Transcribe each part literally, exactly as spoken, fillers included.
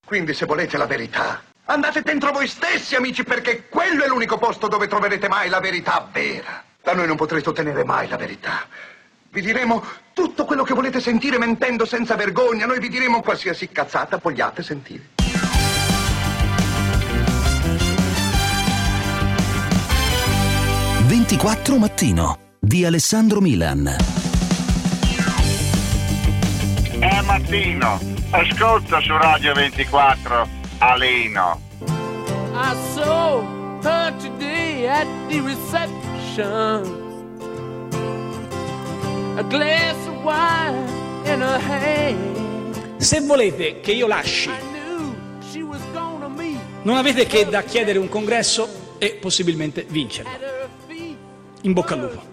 Quindi se volete la verità, andate dentro voi stessi, amici, perché quello è l'unico posto dove troverete mai la verità vera. Da noi non potrete ottenere mai la verità. Vi diremo tutto quello che volete sentire mentendo senza vergogna. Noi vi diremo qualsiasi cazzata vogliate sentire. ventiquattro Mattino di Alessandro Milan. È mattino, ascolta su Radio ventiquattro Alino. I saw her today at the reception. A glass of wine in her hand. Se volete che io lasci, non avete che da chiedere un congresso e possibilmente vincerlo. In bocca al lupo.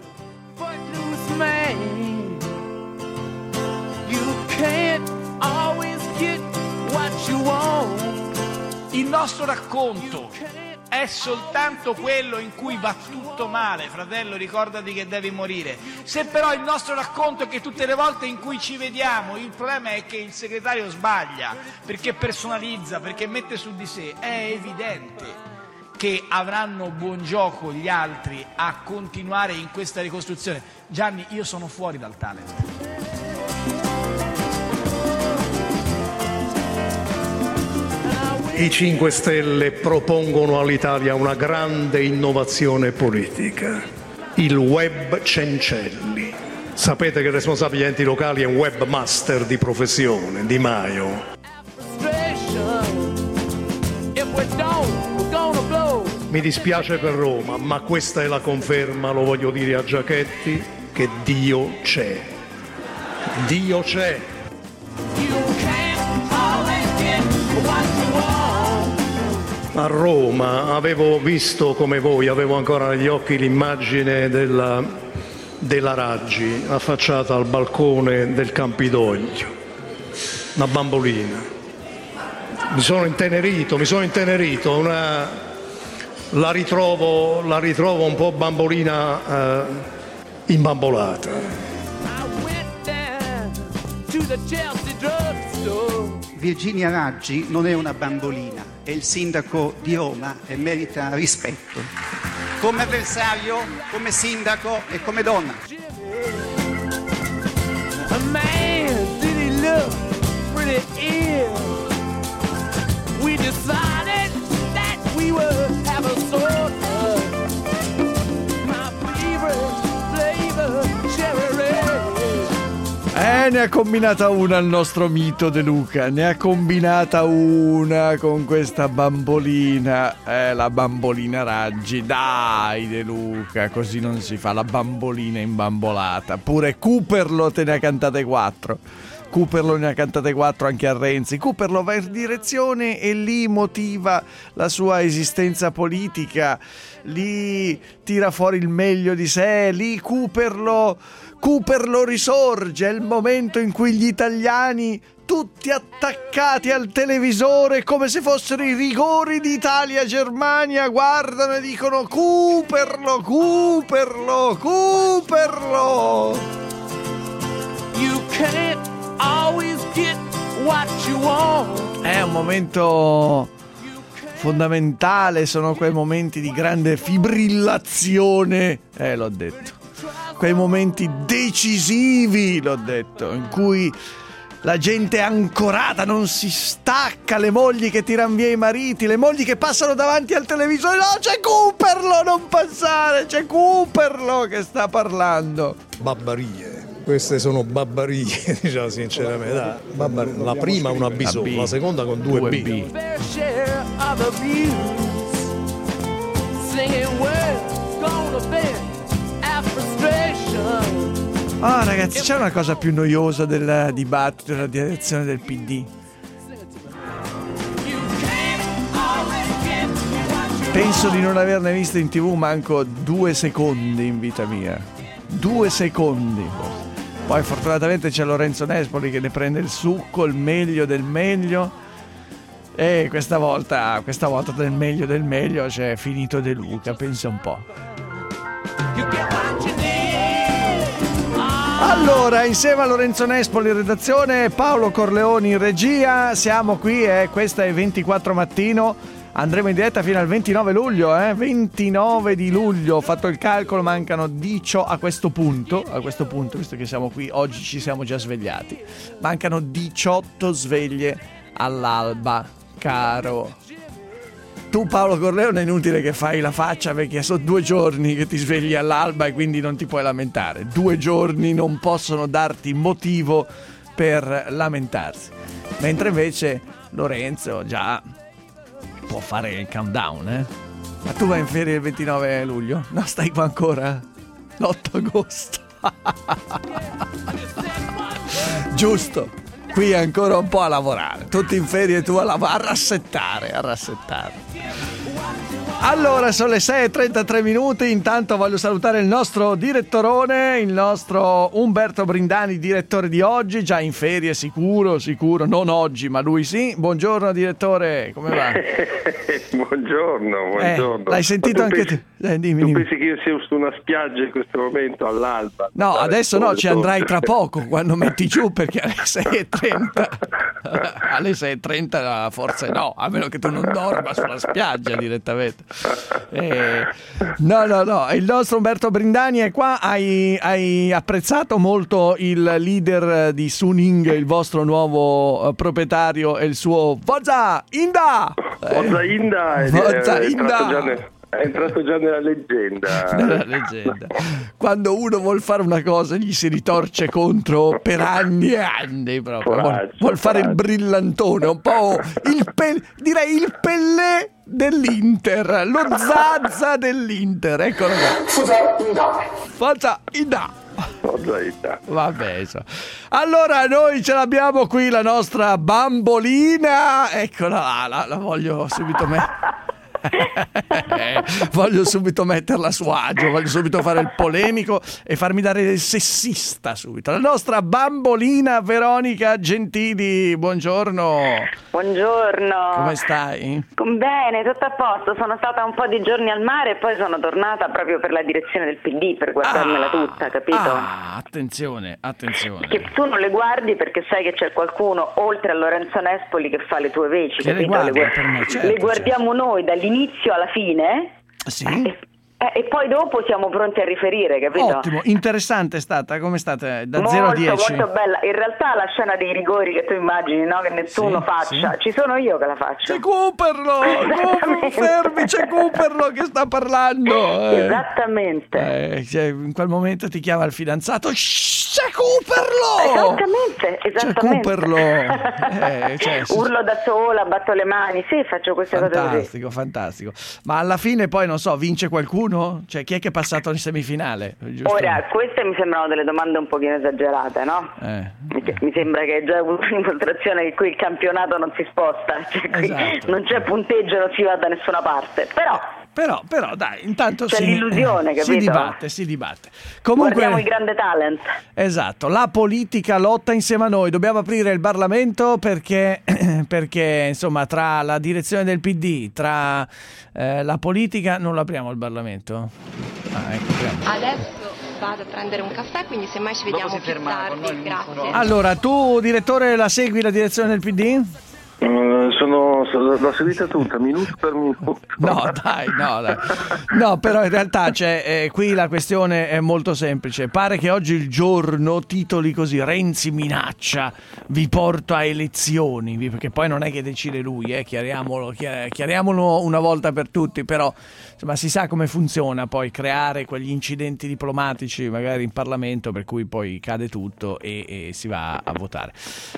Il nostro racconto è soltanto quello in cui va tutto male, fratello, ricordati che devi morire. Se però il nostro racconto è che tutte le volte in cui ci vediamo il problema è che il segretario sbaglia, perché personalizza, perché mette su di sé, è evidente che avranno buon gioco gli altri a continuare in questa ricostruzione. Gianni, io sono fuori dal talent. I cinque Stelle propongono all'Italia una grande innovazione politica, il web Cencelli. Sapete che il responsabile degli enti locali è un webmaster di professione, Di Maio. Mi dispiace per Roma, ma questa è la conferma, lo voglio dire a Giachetti, che Dio c'è. Dio c'è. A Roma avevo visto come voi, avevo ancora negli occhi l'immagine della, della Raggi affacciata al balcone del Campidoglio, una bambolina. Mi sono intenerito, mi sono intenerito, una, la, ritrovo, la ritrovo un po' bambolina eh, imbambolata. Virginia Raggi non è una bambolina, è il sindaco di Roma e merita rispetto. Come avversario, come sindaco e come donna. A man, did he look pretty ill? We decided that we would have a sort of my favorite flavor, cherry red. Eh, ne ha combinata una il nostro mito De Luca, ne ha combinata una con questa bambolina, eh, la bambolina Raggi, dai De Luca, così non si fa, la bambolina imbambolata. Pure Cooperlo te ne ha cantate quattro, Cooperlo ne ha cantate quattro anche a Renzi. Cooperlo va in direzione e lì motiva la sua esistenza politica, lì tira fuori il meglio di sé, lì Cooperlo... Cooperlo risorge, è il momento in cui gli italiani, tutti attaccati al televisore come se fossero i rigori di Italia-Germania, guardano e dicono Cooperlo, Cooperlo, Cooperlo. You can't always get what you want. È un momento fondamentale, sono quei momenti di grande fibrillazione, eh l'ho detto. Quei momenti decisivi, l'ho detto, in cui la gente è ancorata, non si stacca, le mogli che tirano via i mariti, le mogli che passano davanti al televisore, no, c'è Cooperlo, non passare, c'è Cooperlo che sta parlando. Babbarie, queste sono babbarie, diciamo sinceramente, dai, babbarie. La prima una B solo, la seconda con due, due B. B. Ah, ragazzi, c'è una cosa più noiosa del dibattito della direzione del P D. Penso di non averne visto in tv manco due secondi in vita mia. Due secondi. Poi fortunatamente c'è Lorenzo Nespoli che ne prende il succo, il meglio del meglio. E questa volta, questa volta del meglio del meglio c'è finito De Luca, pensa un po'. Allora, insieme a Lorenzo Nespoli in redazione, Paolo Corleoni in regia, siamo qui e eh, questa è ventiquattro mattino. Andremo in diretta fino al ventinove luglio, eh? ventinove di luglio, ho fatto il calcolo, mancano diciotto a questo punto, a questo punto, visto che siamo qui, oggi ci siamo già svegliati, mancano diciotto sveglie all'alba, caro. Tu Paolo Corleone è inutile che fai la faccia perché sono due giorni che ti svegli all'alba e quindi non ti puoi lamentare, due giorni non possono darti motivo per lamentarsi, mentre invece Lorenzo già può fare il countdown, eh? Ma tu vai in ferie il ventinove luglio? No, stai qua ancora? l'otto agosto. Giusto, qui ancora un po' a lavorare. Tutti in ferie, tu a, lav- a rassettare, a rassettare. Allora, sono le sei e trentatré minuti. Intanto voglio salutare il nostro direttorone, il nostro Umberto Brindani, direttore di oggi, già in ferie sicuro, sicuro, non oggi, ma lui sì. Buongiorno direttore, come va? buongiorno, buongiorno. Eh, l'hai sentito anche pensi, tu? Eh, dimmi, tu dimmi. pensi che io sia su una spiaggia in questo momento all'alba? No, Dai, adesso no, ci andrai tra torno. poco quando metti giù, perché alle sei e trenta alle sei e trenta forse no, a meno che tu non dorma sulla spiaggia direttamente. Eh, no, no, no, il nostro Umberto Brindani è qua. Hai, hai apprezzato molto il leader di Suning, il vostro nuovo uh, proprietario, e il suo Forza Inda! Forza Inda è, Forza è, Inda! entrato già nel- è entrato già nella leggenda. Nella leggenda. Quando uno vuol fare una cosa gli si ritorce contro per anni e anni proprio. Vuol, Coraggio, vuol fare il coraggio. brillantone, un po' il pel- direi il Pellè dell'Inter, lo Zazza dell'Inter, eccolo qua. Forza Inda! Forza Inda. Vabbè, insomma. Allora noi ce l'abbiamo qui la nostra bambolina, eccola, la, la voglio subito mettere. Voglio subito metterla a suo agio, voglio subito fare il polemico e farmi dare il sessista subito. La nostra bambolina Veronica Gentili, buongiorno. Buongiorno. Come stai? Bene, tutto a posto. Sono stata un po' di giorni al mare e poi sono tornata proprio per la direzione del P D per guardarmela Ah, tutta, capito? Ah, attenzione, attenzione. Che tu non le guardi perché sai che c'è qualcuno oltre a Lorenzo Nespoli che fa le tue veci, Che le capito? guarda guard- per me, certo, le guardiamo noi dall'inizio alla fine. Sì. E, eh, e poi dopo siamo pronti a riferire, capito? Ottimo, interessante è stata, come è stata da molto, zero a dieci? molto bella. In realtà la scena dei rigori che tu immagini, no? Che nessuno Sì, faccia, sì. ci sono io che la faccio. C'è Cooperlo, Esattamente. fermi, c'è Cooperlo che sta parlando. Eh. Esattamente. Eh, cioè, in quel momento ti chiama il fidanzato, "Shh, c'è Cooperlo! Esattamente, C'è esattamente. Cooperlo! Eh, cioè, sì, Urlo da sola, batto le mani, sì, faccio queste cose così. fantastico, fantastico. Ma alla fine poi, non so, vince qualcuno? Cioè, chi è che è passato in semifinale? Giusto? Ora, queste mi sembrano delle domande un pochino esagerate, no? Eh. Mi, mi sembra che hai già avuto un'incontrazione che qui il campionato non si sposta, cioè qui Esatto. non c'è punteggio, non si va da nessuna parte, però Però, però, dai, intanto c'è si, l'illusione, si capito? dibatte, si dibatte. Comunque, guardiamo il grande talent. esatto, la politica lotta insieme a noi. Dobbiamo aprire il Parlamento perché, perché insomma, tra la direzione del P D, tra eh, la politica, non lo apriamo il Parlamento? Ah, ecco, apriamo. Adesso vado a prendere un caffè, quindi semmai ci vediamo più tardi. Grazie. Allora, tu, direttore, la segui la direzione del P D? Uh, sono, sono- l'ho seguita tutta, minuto per minuto. No, dai, no, dai. No, però in realtà c'è, eh, qui la questione è molto semplice. Pare che oggi il giorno titoli così: Renzi minaccia, vi porto a elezioni, vi- perché poi non è che decide lui, eh, chiariamolo, chia- chiariamolo una volta per tutti, però insomma si sa come funziona poi creare quegli incidenti diplomatici magari in Parlamento per cui poi cade tutto e, e si va a votare.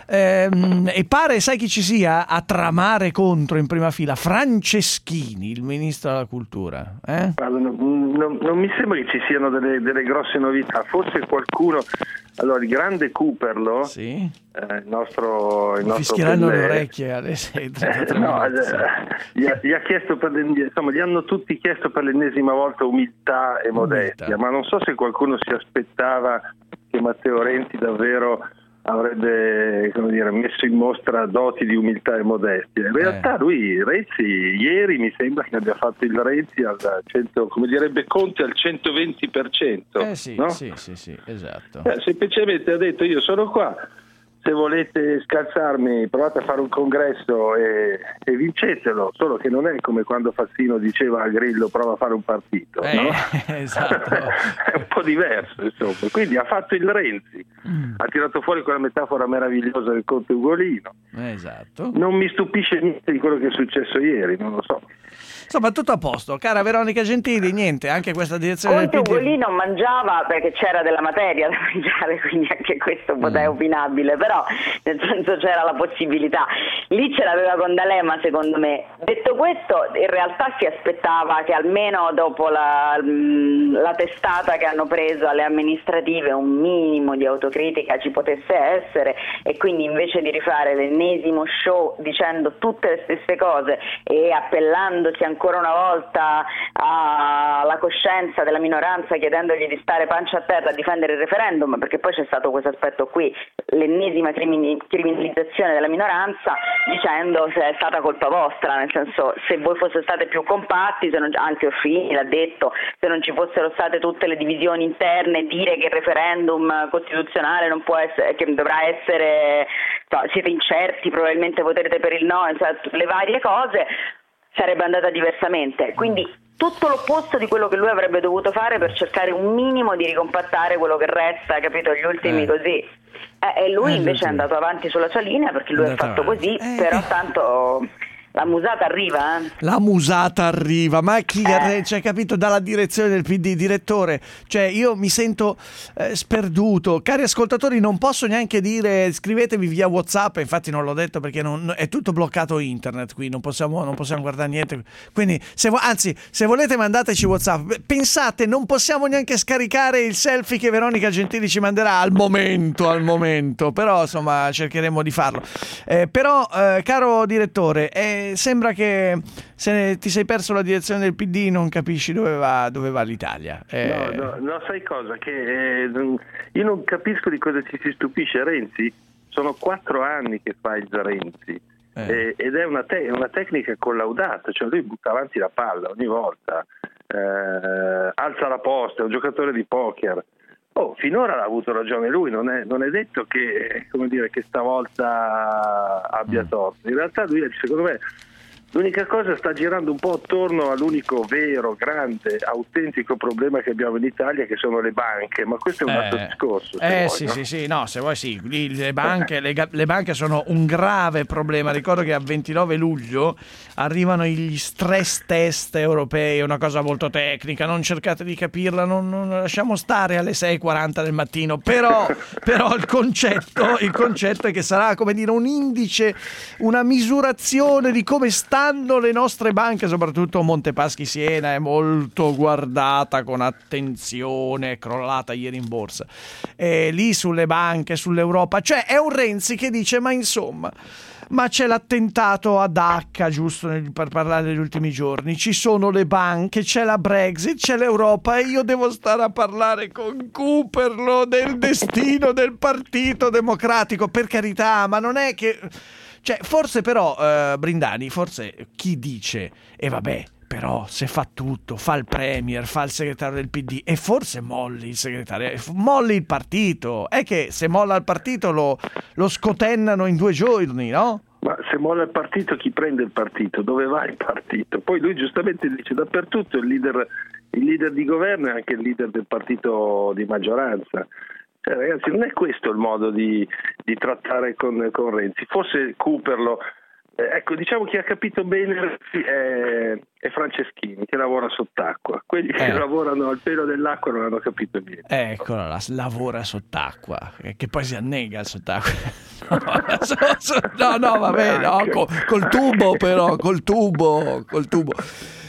Ehm, e pare, sai chi ci sia a tramare contro in prima fila? Franceschini, il ministro della cultura, eh? Guarda, non, non- non mi sembra che ci siano delle, delle grosse novità, forse qualcuno. Allora, il grande Cooperlo, Sì. eh, il nostro, il nostro Fischieranno Pellè, le orecchie alle sei e trentatré Eh, no, minuti, sì. eh, gli, ha, gli ha chiesto per l'en- insomma, gli hanno tutti chiesto per l'ennesima volta umiltà e modestia, Umiltà. ma non so se qualcuno si aspettava che Matteo Renzi davvero avrebbe, come dire, messo in mostra doti di umiltà e modestia. In realtà Eh. lui, Renzi, ieri mi sembra che abbia fatto il Renzi al cento, come direbbe Conte, al centoventi per cento. Eh sì, no? sì, sì, sì, esatto. Eh, semplicemente ha detto: io sono qua, se volete scalzarmi provate a fare un congresso e, e vincetelo, solo che non è come quando Fassino diceva a Grillo prova a fare un partito, Eh, no? esatto. È un po' diverso, insomma. Quindi ha fatto il Renzi, Mm. ha tirato fuori quella metafora meravigliosa del Conte Ugolino. Esatto. Non mi stupisce niente di quello che è successo ieri, non lo so. Insomma, tutto a posto. Cara Veronica Gentili, niente, anche questa direzione Conte del P D. Ugolino mangiava perché c'era della materia da mangiare, quindi anche questo un po' è opinabile, però nel senso c'era la possibilità. Lì ce l'aveva con D'Alema, secondo me. Detto questo, in realtà si aspettava che almeno dopo la, la testata che hanno preso alle amministrative un minimo di autocritica ci potesse essere, e quindi invece di rifare l'ennesimo show dicendo tutte le stesse cose e appellandosi ancora una volta alla coscienza della minoranza, chiedendogli di stare pancia a terra a difendere il referendum, perché poi c'è stato questo aspetto qui, l'ennesima crimini- criminalizzazione della minoranza, dicendo se è stata colpa vostra, nel senso, se voi foste state più compatti, se non, anzi Orfini l'ha detto, se non ci fossero state tutte le divisioni interne, dire che il referendum costituzionale non può essere, che dovrà essere, no, siete incerti, probabilmente voterete per il no, cioè, le varie cose, sarebbe andata diversamente. Quindi tutto l'opposto di quello che lui avrebbe dovuto fare per cercare un minimo di ricompattare quello che resta, capito? Gli ultimi Eh. così. Eh, e lui Eh, invece è andato avanti sulla sua linea, perché lui È ha andato fatto avanti. così, Eh. però tanto la musata arriva, eh. La musata arriva, ma chi Eh. cioè, capito, dalla direzione del P D, direttore, cioè io mi sento eh, sperduto. Cari ascoltatori, non posso neanche dire scrivetevi via WhatsApp, infatti non l'ho detto perché non, è tutto bloccato internet qui, non possiamo, non possiamo guardare niente. Quindi se vo- anzi, se volete mandateci WhatsApp. Pensate, non possiamo neanche scaricare il selfie che Veronica Gentili ci manderà al momento, al momento, però insomma cercheremo di farlo. Eh, però eh, caro direttore, eh, sembra che se ti sei perso la direzione del P D non capisci dove va, dove va l'Italia. Eh... No, no, no, sai cosa? Che eh, io non capisco di cosa ci si stupisce. Renzi, sono quattro anni che fa il Renzi Eh. eh, ed è una, te- una tecnica collaudata, cioè lui butta avanti la palla ogni volta, eh, alza la posta, è un giocatore di poker. Oh, finora ha avuto ragione lui, non è, non è detto che, come dire, che stavolta abbia torto. In realtà lui, secondo me, l'unica cosa sta girando un po' attorno all'unico vero, grande, autentico problema che abbiamo in Italia, che sono le banche, ma questo è un altro Eh, discorso. se eh vuoi, sì, no? sì, sì, no, se vuoi sì, lì le banche, le, ga- le banche sono un grave problema. Ricordo che a ventinove luglio arrivano gli stress test europei, una cosa molto tecnica, non cercate di capirla, non, non- lasciamo stare alle sei e quaranta del mattino, però, però il concetto, il concetto è che sarà, come dire, un indice, una misurazione di come stanno le nostre banche, soprattutto Montepaschi Siena è molto guardata con attenzione, è crollata ieri in borsa. E lì sulle banche, sull'Europa, cioè è un Renzi che dice ma insomma, ma c'è l'attentato ad H, giusto nel- per parlare degli ultimi giorni, ci sono le banche, c'è la Brexit, c'è l'Europa e io devo stare a parlare con Cooperlo del destino del Partito Democratico, per carità, ma non è che... Cioè, forse però, eh, Brindani, forse chi dice, e vabbè, però se fa tutto, fa il premier, fa il segretario del P D, e forse molli il segretario, molli il partito, è che se molla il partito lo, lo scotennano in due giorni, no? Ma se molla il partito, chi prende il partito? Dove va il partito? Poi lui giustamente dice dappertutto il leader, il leader di governo è anche il leader del partito di maggioranza. Eh, ragazzi, non è questo il modo di, di trattare con, con Renzi. Forse Cooperlo, eh, ecco, diciamo chi ha capito bene è, è Franceschini, che lavora sott'acqua. Quelli che Eh. lavorano al pelo dell'acqua non hanno capito niente. Eccola, la, lavora sott'acqua, che, che poi si annega il sott'acqua. No, so- so- no, no, vabbè, no, col, col tubo però, col tubo, col tubo.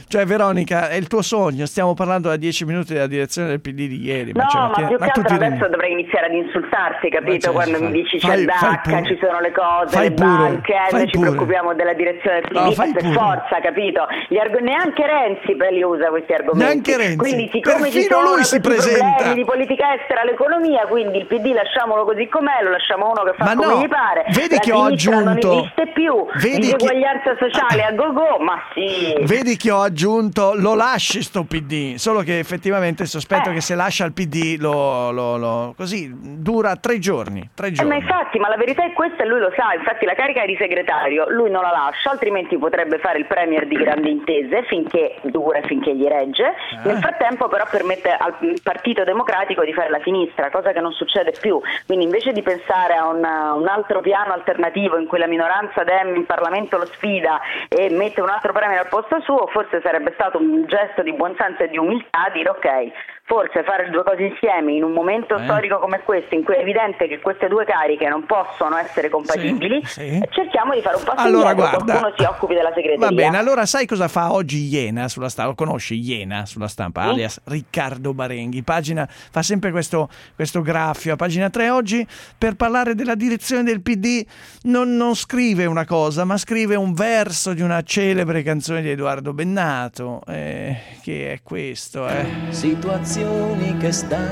Cioè, Veronica, è il tuo sogno, stiamo parlando da dieci minuti della direzione del P D di ieri. No, ma, cioè, ma ti... più ma che altro ti... adesso dovrei iniziare ad insultarti, capito? Ma Quando fai, mi dici fai, c'è fai D H, pure. ci sono le cose, Fai le pure, banche, fai noi ci pure. preoccupiamo della direzione del P D, No, fai per pure. forza, capito? Gli arg- neanche Renzi per li usa questi argomenti. Neanche Renzi. Quindi siccome ci Perfino sono lui si questi presenta. problemi di politica estera, l'economia, quindi il P D lasciamolo così com'è, lo lasciamo uno che fa Ma come no, gli pare. vedi La che ho sinistra aggiunto- non esiste più, vedi che- diseguaglianza sociale a go-go, ma sì. Vedi che ho aggiunto lo lasci sto P D, solo che effettivamente sospetto Eh. che se lascia il P D lo, lo, lo- così dura tre giorni, tre Eh, giorni. ma infatti, ma la verità è questa e lui lo sa, infatti la carica di segretario lui non la lascia, altrimenti potrebbe fare il premier di grandi intese finché dura, finché gli regge. Ah. Nel frattempo però permette al Partito Democratico di fare la sinistra, cosa che non succede più, quindi invece di pensare a una, un altro piano alternativo in cui la minoranza Dem in Parlamento lo sfida e mette un altro premier al posto suo, forse sarebbe stato un gesto di buonsenso e di umiltà dire ok, forse fare le due cose insieme in un momento Eh. storico come questo in cui è evidente che queste due cariche non possono essere compatibili, Sì, sì. cerchiamo di fare un passo Allora, indietro, guarda. qualcuno si occupi della segreteria. Va bene, allora sai cosa fa oggi Iena sulla stampa? Lo conosci Iena sulla stampa, Sì. alias Riccardo Barenghi, pagina, fa sempre questo, questo graffio a pagina tre. Oggi per parlare della direzione del P D non, non scrive una cosa, ma scrive un verso di una celebre canzone di Edoardo Bennato, eh, che è questo, eh. Situazioni che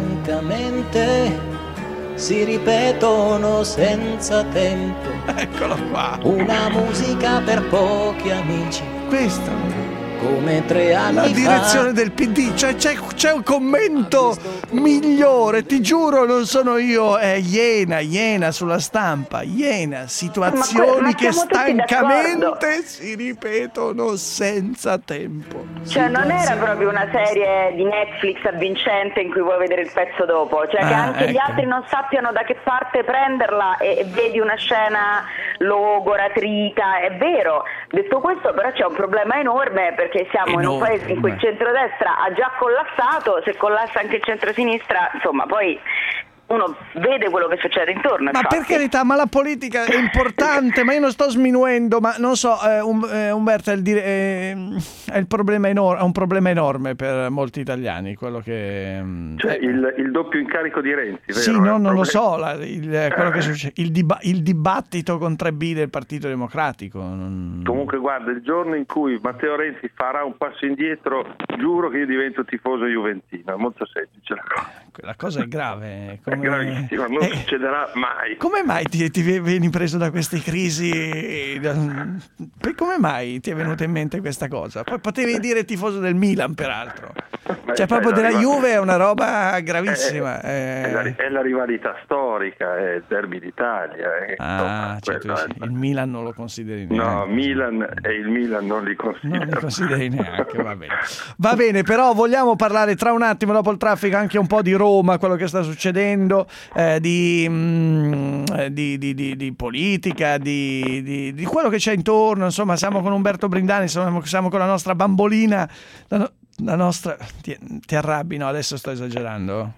stancamente si ripetono senza tempo. Eccolo qua. Una musica per pochi amici. Questo. Come tre anni La fa. direzione del P D, cioè c'è, c'è un commento migliore, ti giuro, non sono io, è Iena, Iena sulla stampa, Iena, situazioni ma che siamo tutti d'accordo. stancamente si ripetono senza tempo. Cioè non era proprio una serie di Netflix avvincente in cui vuoi vedere il pezzo dopo, cioè che Ah, anche gli ecco. altri non sappiano da che parte prenderla e, e vedi una scena logora, trica, è vero. Detto questo però c'è un problema enorme perché siamo in un Enorme. paese in cui il centrodestra ha già collassato, se collassa anche il centrosinistra, insomma poi uno vede quello che succede intorno. Ma infatti. per carità, ma la politica è importante, ma io non sto sminuendo, ma non so, eh, um, eh, Umberto, è il, dire- eh, è il problema enor- è un problema enorme per molti italiani, quello che... mm, Cioè eh, il, il doppio incarico di Renzi, vero? Sì, È no, un non lo problema. so, la- il, eh, quello che succede, il, diba- il dibattito con tre B del Partito Democratico. non- Comunque guarda, il giorno in cui Matteo Renzi farà un passo indietro, giuro che io divento tifoso juventino, è molto semplice la cosa. La cosa è grave. È come- gravissima, non eh, succederà mai. Come mai ti, ti vieni preso da queste crisi? Per- Come mai ti è venuta in mente questa cosa? Poi potevi dire tifoso del Milan, peraltro. Beh, Cioè, proprio sai, la della rival- Juve è una roba gravissima. È, eh. la, è la rivalità storica, è il derby d'Italia. eh, Ah, insomma, cioè, tu quella- dici, il Milan non lo consideri neanche. No, Milan e il Milan non li considero. Non li consideri neanche, va bene. Va bene, però vogliamo parlare tra un attimo, dopo il traffico, anche un po' di Roma, quello che sta succedendo, eh, di, mm, eh, di, di, di, di politica, di, di, di quello che c'è intorno. Insomma, siamo con Umberto Brindani, siamo, siamo con la nostra bambolina, la, no- la nostra... Ti, ti arrabbi? No, adesso sto esagerando.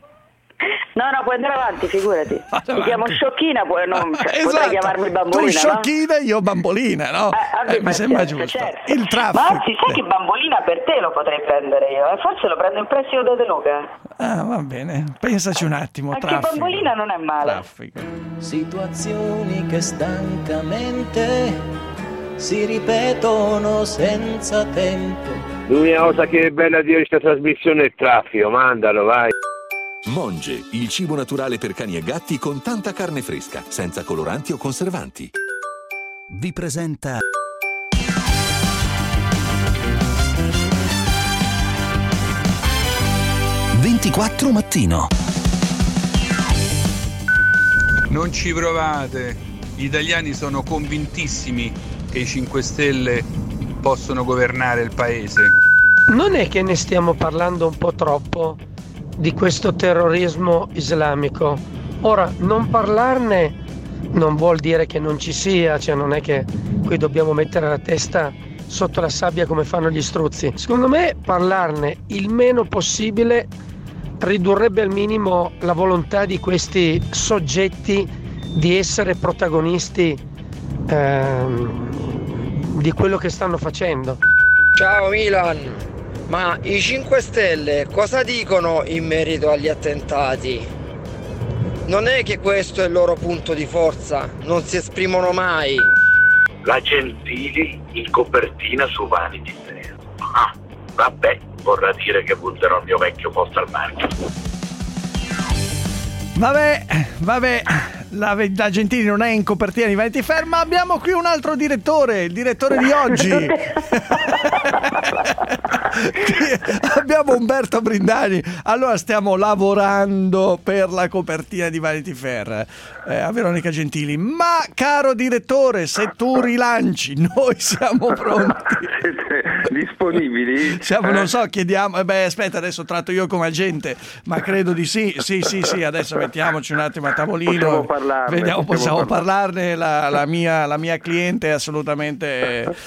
No, no, puoi andare avanti, figurati. Mi chiamo Sciocchina, puoi non, cioè, Esatto. potrei chiamarmi bambolina, Tu no? sciocchina, io bambolina, no? Eh, vabbè, Eh, mi ma sembra certo, giusto. certo. Il traffico. Ma anzi, sai che bambolina per te lo potrei prendere io, eh? Forse lo prendo in prestito da De Luca. Ah, va bene. Pensaci un attimo. Anche traffico. bambolina non è male. Traffico. Situazioni che stancamente si ripetono senza tempo. L'unica cosa che è bella di questa trasmissione è il traffico, mandalo, vai. Monge, il cibo naturale per cani e gatti con tanta carne fresca, senza coloranti o conservanti. Vi presenta ventiquattro Mattino. Non ci provate, gli italiani sono convintissimi che i cinque Stelle possono governare il paese. Non è che ne stiamo parlando un po' troppo di questo terrorismo islamico? Ora, non parlarne non vuol dire che non ci sia, cioè non è che qui dobbiamo mettere la testa sotto la sabbia come fanno gli struzzi. Secondo me parlarne il meno possibile ridurrebbe al minimo la volontà di questi soggetti di essere protagonisti ehm, di quello che stanno facendo. Ciao Milan, ma i cinque Stelle cosa dicono in merito agli attentati? Non è che questo è il loro punto di forza, non si esprimono mai. La Gentili in copertina su Vanity Fair. Ah, vabbè, vorrà dire che butterò il mio vecchio posto al marchio. Vabbè, vabbè, la, la Gentili non è in copertina di Vanity Fair, ma abbiamo qui un altro direttore, il direttore di oggi. Abbiamo Umberto Brindani. Allora stiamo lavorando per la copertina di Vanity Fair eh, a Veronica Gentili. Ma caro direttore, se tu rilanci, noi siamo pronti. Siete disponibili? Siamo, non so, chiediamo. Eh beh, aspetta, adesso tratto io come agente, ma credo di sì. Sì, sì, sì. Adesso mettiamoci un attimo a tavolino. Possiamo parlarne. Vediamo, possiamo, possiamo parlarne. La, la, mia, la mia cliente è assolutamente eh,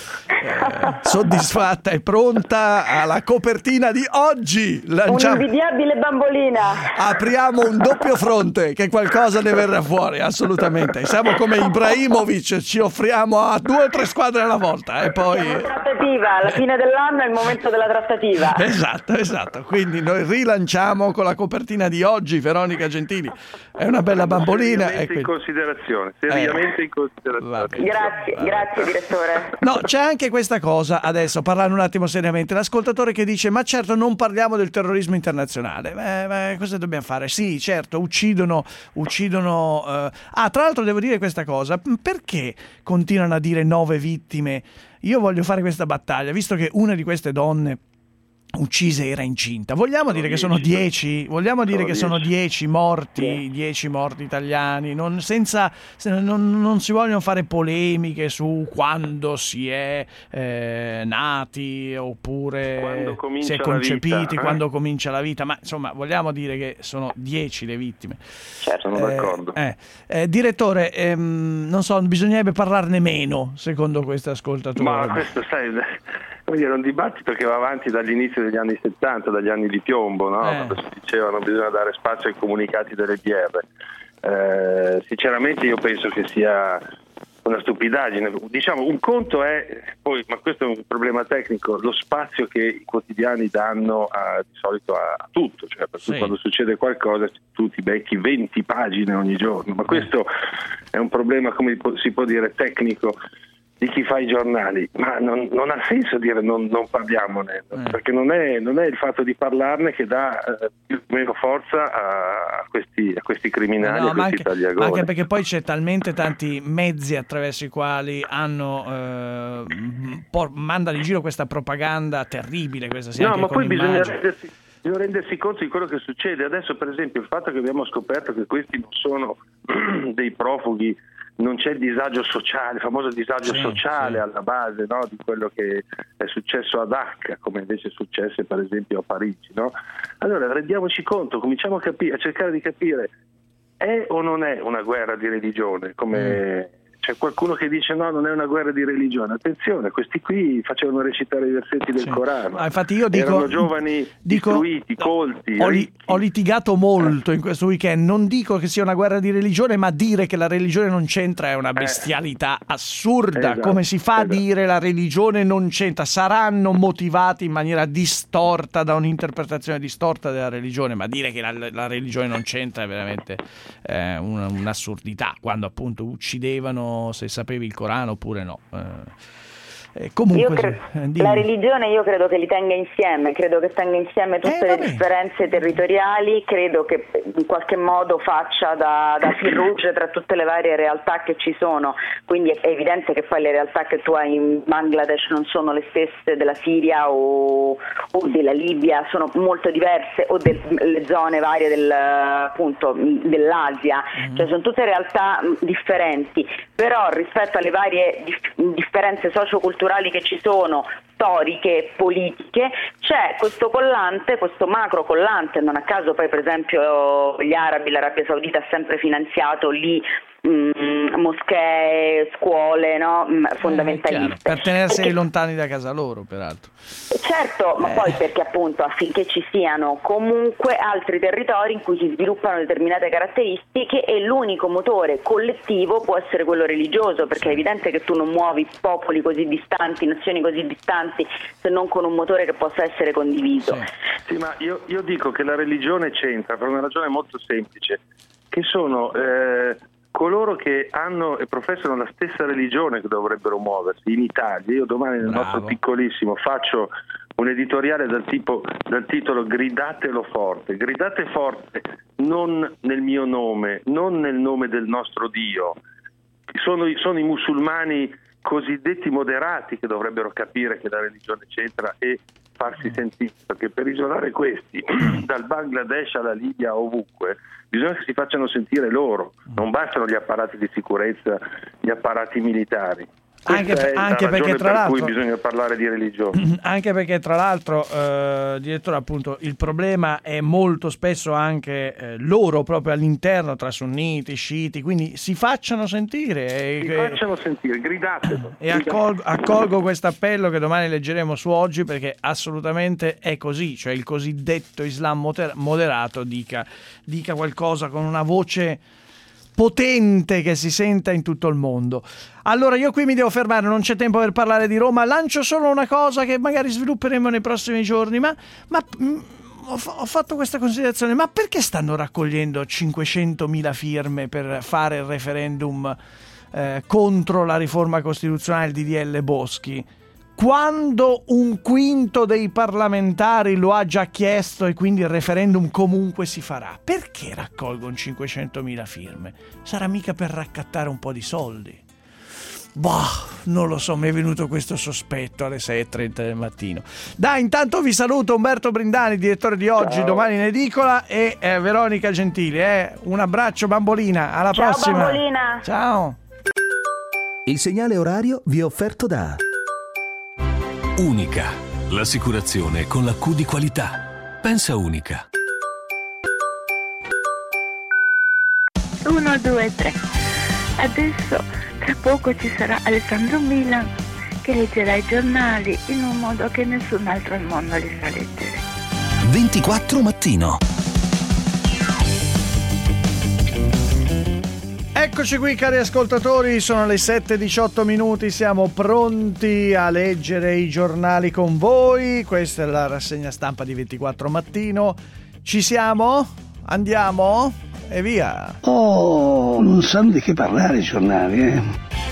soddisfatta e pronta alla copertina di oggi. Lanciamo. Un'invidiabile bambolina. Apriamo un doppio fronte, che qualcosa ne verrà fuori, assolutamente. Siamo come Ibrahimovic, ci offriamo a due o tre squadre alla volta e poi trattativa, alla fine dell'anno è il momento della trattativa. Esatto, esatto. Quindi noi rilanciamo con la copertina di oggi Veronica Gentili. È una bella bambolina. Seriamente e quindi... in considerazione, seriamente eh. in considerazione. Grazie, grazie direttore. No, c'è anche questa cosa, adesso parlando un attimo seriamente, l'ascoltatore che dice ma certo non parliamo del terrorismo internazionale. Beh, beh, cosa dobbiamo fare? Sì, certo, uccidono, uccidono eh... ah, tra l'altro devo dire questa cosa, perché continuano a dire nove vittime? Io voglio fare questa battaglia, visto che una di queste donne uccise era incinta. Vogliamo sono dire dieci. Che sono dieci? Vogliamo dire sono che dieci. Sono dieci morti, dieci morti italiani, non, senza, non, non si vogliono fare polemiche su quando si è eh, nati oppure si è concepiti, eh? quando comincia la vita, ma insomma vogliamo dire che sono dieci le vittime. Certo, sono eh, d'accordo. Eh, eh, direttore, ehm, non so, bisognerebbe parlarne meno, secondo questo ascoltatore. Ma questo, sai, come dire, è un dibattito che va avanti dall'inizio degli anni settanta, dagli anni di piombo, no? Eh. Quando si diceva non bisogna dare spazio ai comunicati delle B R. Eh, sinceramente io penso che sia una stupidaggine. Diciamo, un conto è, poi, ma questo è un problema tecnico, lo spazio che i quotidiani danno a, di solito a, a tutto, cioè per sì. Quando succede qualcosa tu ti becchi venti pagine ogni giorno, ma questo è un problema, come si può dire, tecnico di chi fa i giornali, ma non, non ha senso dire non, non parliamone, eh. perché non è, non è il fatto di parlarne che dà eh, più o meno forza a, a, questi, a questi criminali, no, a questi tagliagoni. Ma anche perché poi c'è talmente tanti mezzi attraverso i quali hanno eh, por- mandano in giro questa propaganda terribile, questa sia no, anche ma con poi immagini. bisogna rendersi, bisogna rendersi conto di quello che succede. Adesso per esempio il fatto che abbiamo scoperto che questi non sono dei profughi, non c'è il disagio sociale, il famoso disagio sì, sociale sì. alla base, no, di quello che è successo ad Acca, come invece è successo per esempio a Parigi, no? Allora rendiamoci conto, cominciamo a capire, a cercare di capire, è o non è una guerra di religione, come mm. c'è qualcuno che dice no, non è una guerra di religione. Attenzione, questi qui facevano recitare i versetti del sì. Corano. Ah, infatti io dico, erano giovani, dico, istruiti, colti. Ho, li, ho litigato molto in questo weekend. Non dico che sia una guerra di religione, ma dire che la religione non c'entra è una bestialità eh. assurda. Esatto, come si fa esatto. a dire la religione non c'entra? Saranno motivati in maniera distorta da un'interpretazione distorta della religione, ma dire che la, la religione non c'entra è veramente eh, una, un'assurdità, quando appunto uccidevano se sapevi il Corano oppure no. Eh, eh, comunque, io cre- eh, la religione io credo che li tenga insieme, credo che tenga insieme tutte eh, le differenze territoriali, credo che in qualche modo faccia da, da fil rouge tra tutte le varie realtà che ci sono, quindi è evidente che poi le realtà che tu hai in Bangladesh non sono le stesse della Siria o, o della Libia, sono molto diverse, o delle zone varie del, appunto, dell'Asia, mm-hmm. cioè sono tutte realtà differenti, però rispetto alle varie dif- differenze socioculturali che ci sono, storiche, politiche, c'è questo collante, questo macro collante, non a caso poi per esempio gli arabi, l'Arabia Saudita ha sempre finanziato lì mh, moschee, scuole, no? Fondamentaliste. Eh, per tenerseli perché, lontani da casa loro, peraltro. certo, ma eh. poi perché appunto affinché ci siano comunque altri territori in cui si sviluppano determinate caratteristiche e l'unico motore collettivo può essere quello religioso, perché è evidente che tu non muovi popoli così distanti, nazioni così distanti, se non con un motore che possa essere condiviso. Sì, ma io, io dico che la religione c'entra per una ragione molto semplice, che sono eh, coloro che hanno e professano la stessa religione che dovrebbero muoversi in Italia. Io domani nel Bravo. nostro piccolissimo faccio un editoriale dal, tipo, dal titolo Gridatelo forte. Gridate forte non nel mio nome, non nel nome del nostro Dio. Sono, sono i musulmani cosiddetti moderati che dovrebbero capire che la religione c'entra e farsi sentire, perché per isolare questi dal Bangladesh alla Libia ovunque bisogna che si facciano sentire loro, non bastano gli apparati di sicurezza, gli apparati militari. Anche, Questa è anche la perché ragione tra per l'altro cui bisogna parlare di religione. Anche perché tra l'altro, eh, direttore, appunto, il problema è molto spesso anche eh, loro proprio all'interno tra sunniti, sciiti, quindi si facciano sentire. Si e, facciano sentire, gridatelo. E accolgo, accolgo questo appello che domani leggeremo su Oggi, perché assolutamente è così, cioè il cosiddetto Islam moder- moderato dica, dica qualcosa con una voce potente che si senta in tutto il mondo. Allora io qui mi devo fermare, non c'è tempo per parlare di Roma, lancio solo una cosa che magari svilupperemo nei prossimi giorni, ma, ma mh, ho, fa- ho fatto questa considerazione, ma perché stanno raccogliendo cinquecentomila firme per fare il referendum eh, contro la riforma costituzionale, il D D L Boschi, quando un quinto dei parlamentari lo ha già chiesto e quindi il referendum comunque si farà? Perché raccolgono cinquecentomila firme? Sarà mica per raccattare un po' di soldi? Boh, non lo so, mi è venuto questo sospetto alle sei e trenta del mattino. Dai, intanto vi saluto, Umberto Brindani, direttore di Oggi, Ciao. Domani in edicola, e eh, Veronica Gentili. Eh. Un abbraccio, bambolina, alla Ciao, prossima. bambolina. Ciao. Il segnale orario vi è offerto da Unica, l'assicurazione con la Q di qualità. Pensa Unica. Uno, due, tre. Adesso, tra poco ci sarà Alessandro Milan che leggerà i giornali in un modo che nessun altro al mondo li sa leggere. ventiquattro mattino. Eccoci qui, cari ascoltatori, sono le sette e diciotto minuti, siamo pronti a leggere i giornali con voi. Questa è la rassegna stampa di ventiquattro mattino. Ci siamo? Andiamo? E via! Oh, non sanno di che parlare i giornali, eh?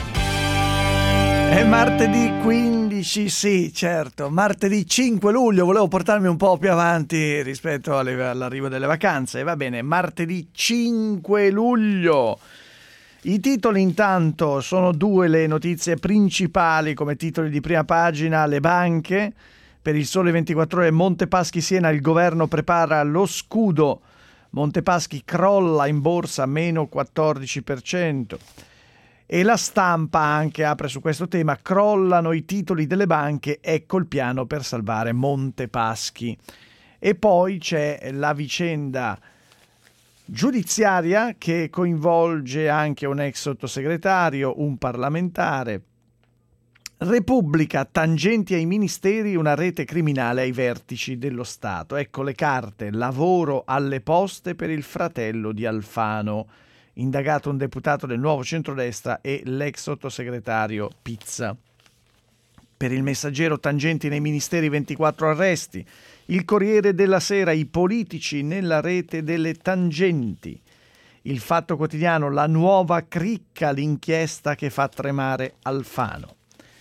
È martedì quindici, sì, certo, martedì cinque luglio, volevo portarmi un po' più avanti rispetto alle, all'arrivo delle vacanze, va bene, martedì cinque luglio. I titoli intanto sono due le notizie principali come titoli di prima pagina: le banche, per il Sole ventiquattro Ore, Montepaschi Siena, il governo prepara lo scudo, Montepaschi crolla in borsa meno quattordici per cento. E La Stampa anche apre su questo tema: crollano i titoli delle banche, ecco il piano per salvare Montepaschi. E poi c'è la vicenda giudiziaria che coinvolge anche un ex sottosegretario, un parlamentare. Repubblica, tangenti ai ministeri, una rete criminale ai vertici dello Stato. Ecco le carte: lavoro alle poste per il fratello di Alfano, indagato un deputato del Nuovo Centrodestra e l'ex sottosegretario Pizza. Per il Messaggero, tangenti nei ministeri, ventiquattro arresti. Il Corriere della Sera, i politici nella rete delle tangenti. Il Fatto Quotidiano, la nuova cricca, l'inchiesta che fa tremare Alfano.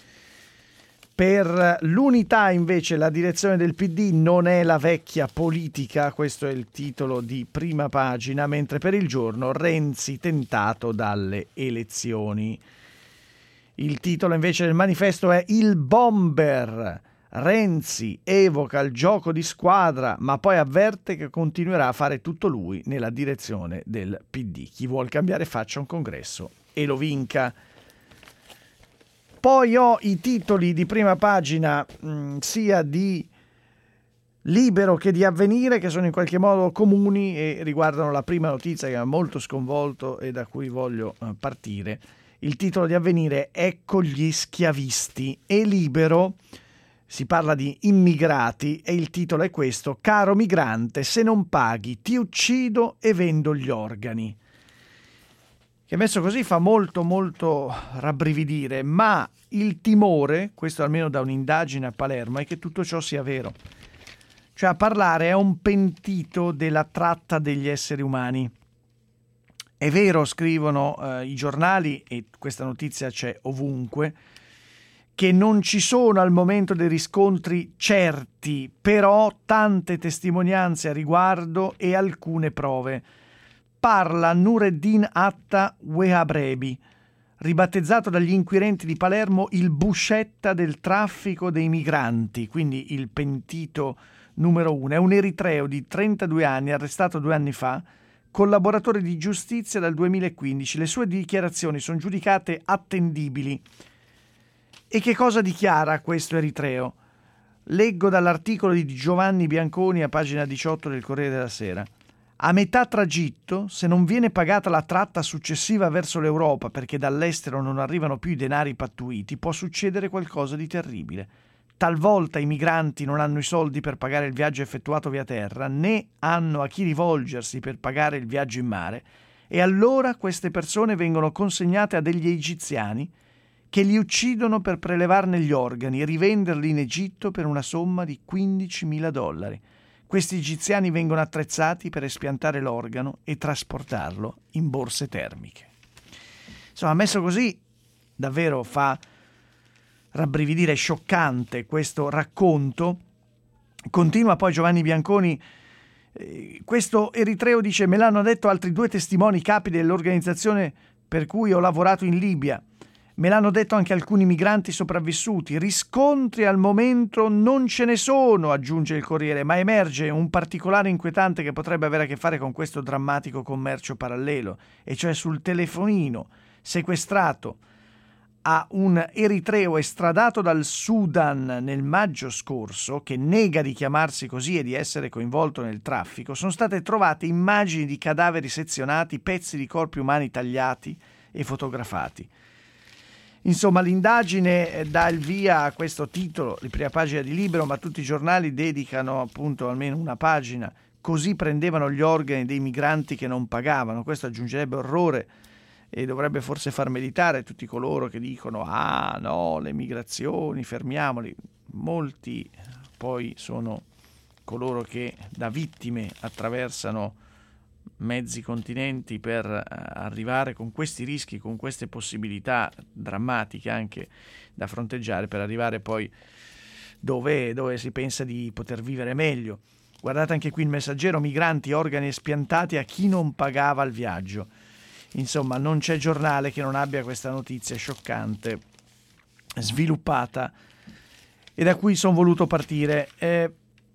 Per l'Unità invece la direzione del P D non è la vecchia politica, questo è il titolo di prima pagina, mentre per Il Giorno Renzi tentato dalle elezioni. Il titolo invece del Manifesto è Il bomber. Renzi evoca il gioco di squadra, ma poi avverte che continuerà a fare tutto lui nella direzione del P D. Chi vuol cambiare faccia un congresso e lo vinca. Poi ho i titoli di prima pagina mh, sia di Libero che di Avvenire, che sono in qualche modo comuni e riguardano la prima notizia che mi ha molto sconvolto e da cui voglio partire. Il titolo di Avvenire: Ecco gli schiavisti. E Libero si parla di immigrati e il titolo è questo: Caro migrante, se non paghi ti uccido e vendo gli organi. Che messo così fa molto molto rabbrividire, ma il timore, questo almeno da un'indagine a Palermo, è che tutto ciò sia vero. Cioè a parlare è un pentito della tratta degli esseri umani. È vero, scrivono eh, i giornali, e questa notizia c'è ovunque, che non ci sono al momento dei riscontri certi, però tante testimonianze a riguardo e alcune prove. Parla Nureddin Atta Wehabrebi, ribattezzato dagli inquirenti di Palermo il Buscetta del traffico dei migranti, quindi il pentito numero uno. È un eritreo di trentadue anni, arrestato due anni fa, collaboratore di giustizia dal duemilaquindici. Le sue dichiarazioni sono giudicate attendibili. E che cosa dichiara questo eritreo? Leggo dall'articolo di Giovanni Bianconi a pagina diciotto del Corriere della Sera. A metà tragitto, se non viene pagata la tratta successiva verso l'Europa perché dall'estero non arrivano più i denari pattuiti, può succedere qualcosa di terribile. Talvolta i migranti non hanno i soldi per pagare il viaggio effettuato via terra, né hanno a chi rivolgersi per pagare il viaggio in mare, e allora queste persone vengono consegnate a degli egiziani che li uccidono per prelevarne gli organi e rivenderli in Egitto per una somma di quindicimila dollari. Questi egiziani vengono attrezzati per espiantare l'organo e trasportarlo in borse termiche. Insomma, messo così, davvero fa rabbrividire, scioccante questo racconto. Continua poi Giovanni Bianconi, eh, questo eritreo dice: me l'hanno detto altri due testimoni capi dell'organizzazione per cui ho lavorato in Libia. Me l'hanno detto anche alcuni migranti sopravvissuti. Riscontri al momento non ce ne sono, aggiunge il Corriere, ma emerge un particolare inquietante che potrebbe avere a che fare con questo drammatico commercio parallelo, e cioè sul telefonino sequestrato a un eritreo estradato dal Sudan nel maggio scorso, che nega di chiamarsi così e di essere coinvolto nel traffico, sono state trovate immagini di cadaveri sezionati, pezzi di corpi umani tagliati e fotografati. Insomma, l'indagine dà il via a questo titolo, la prima pagina di Libero, ma tutti i giornali dedicano appunto almeno una pagina. Così prendevano gli organi dei migranti che non pagavano. Questo aggiungerebbe orrore e dovrebbe forse far meditare tutti coloro che dicono: ah no, le migrazioni, fermiamoli. Molti poi sono coloro che da vittime attraversano mezzi continenti per arrivare, con questi rischi, con queste possibilità drammatiche anche da fronteggiare, per arrivare poi dove, dove si pensa di poter vivere meglio. Guardate anche qui il Messaggero: migranti, organi espiantati a chi non pagava il viaggio. Insomma, non c'è giornale che non abbia questa notizia scioccante, sviluppata, e da cui sono voluto partire. Eh,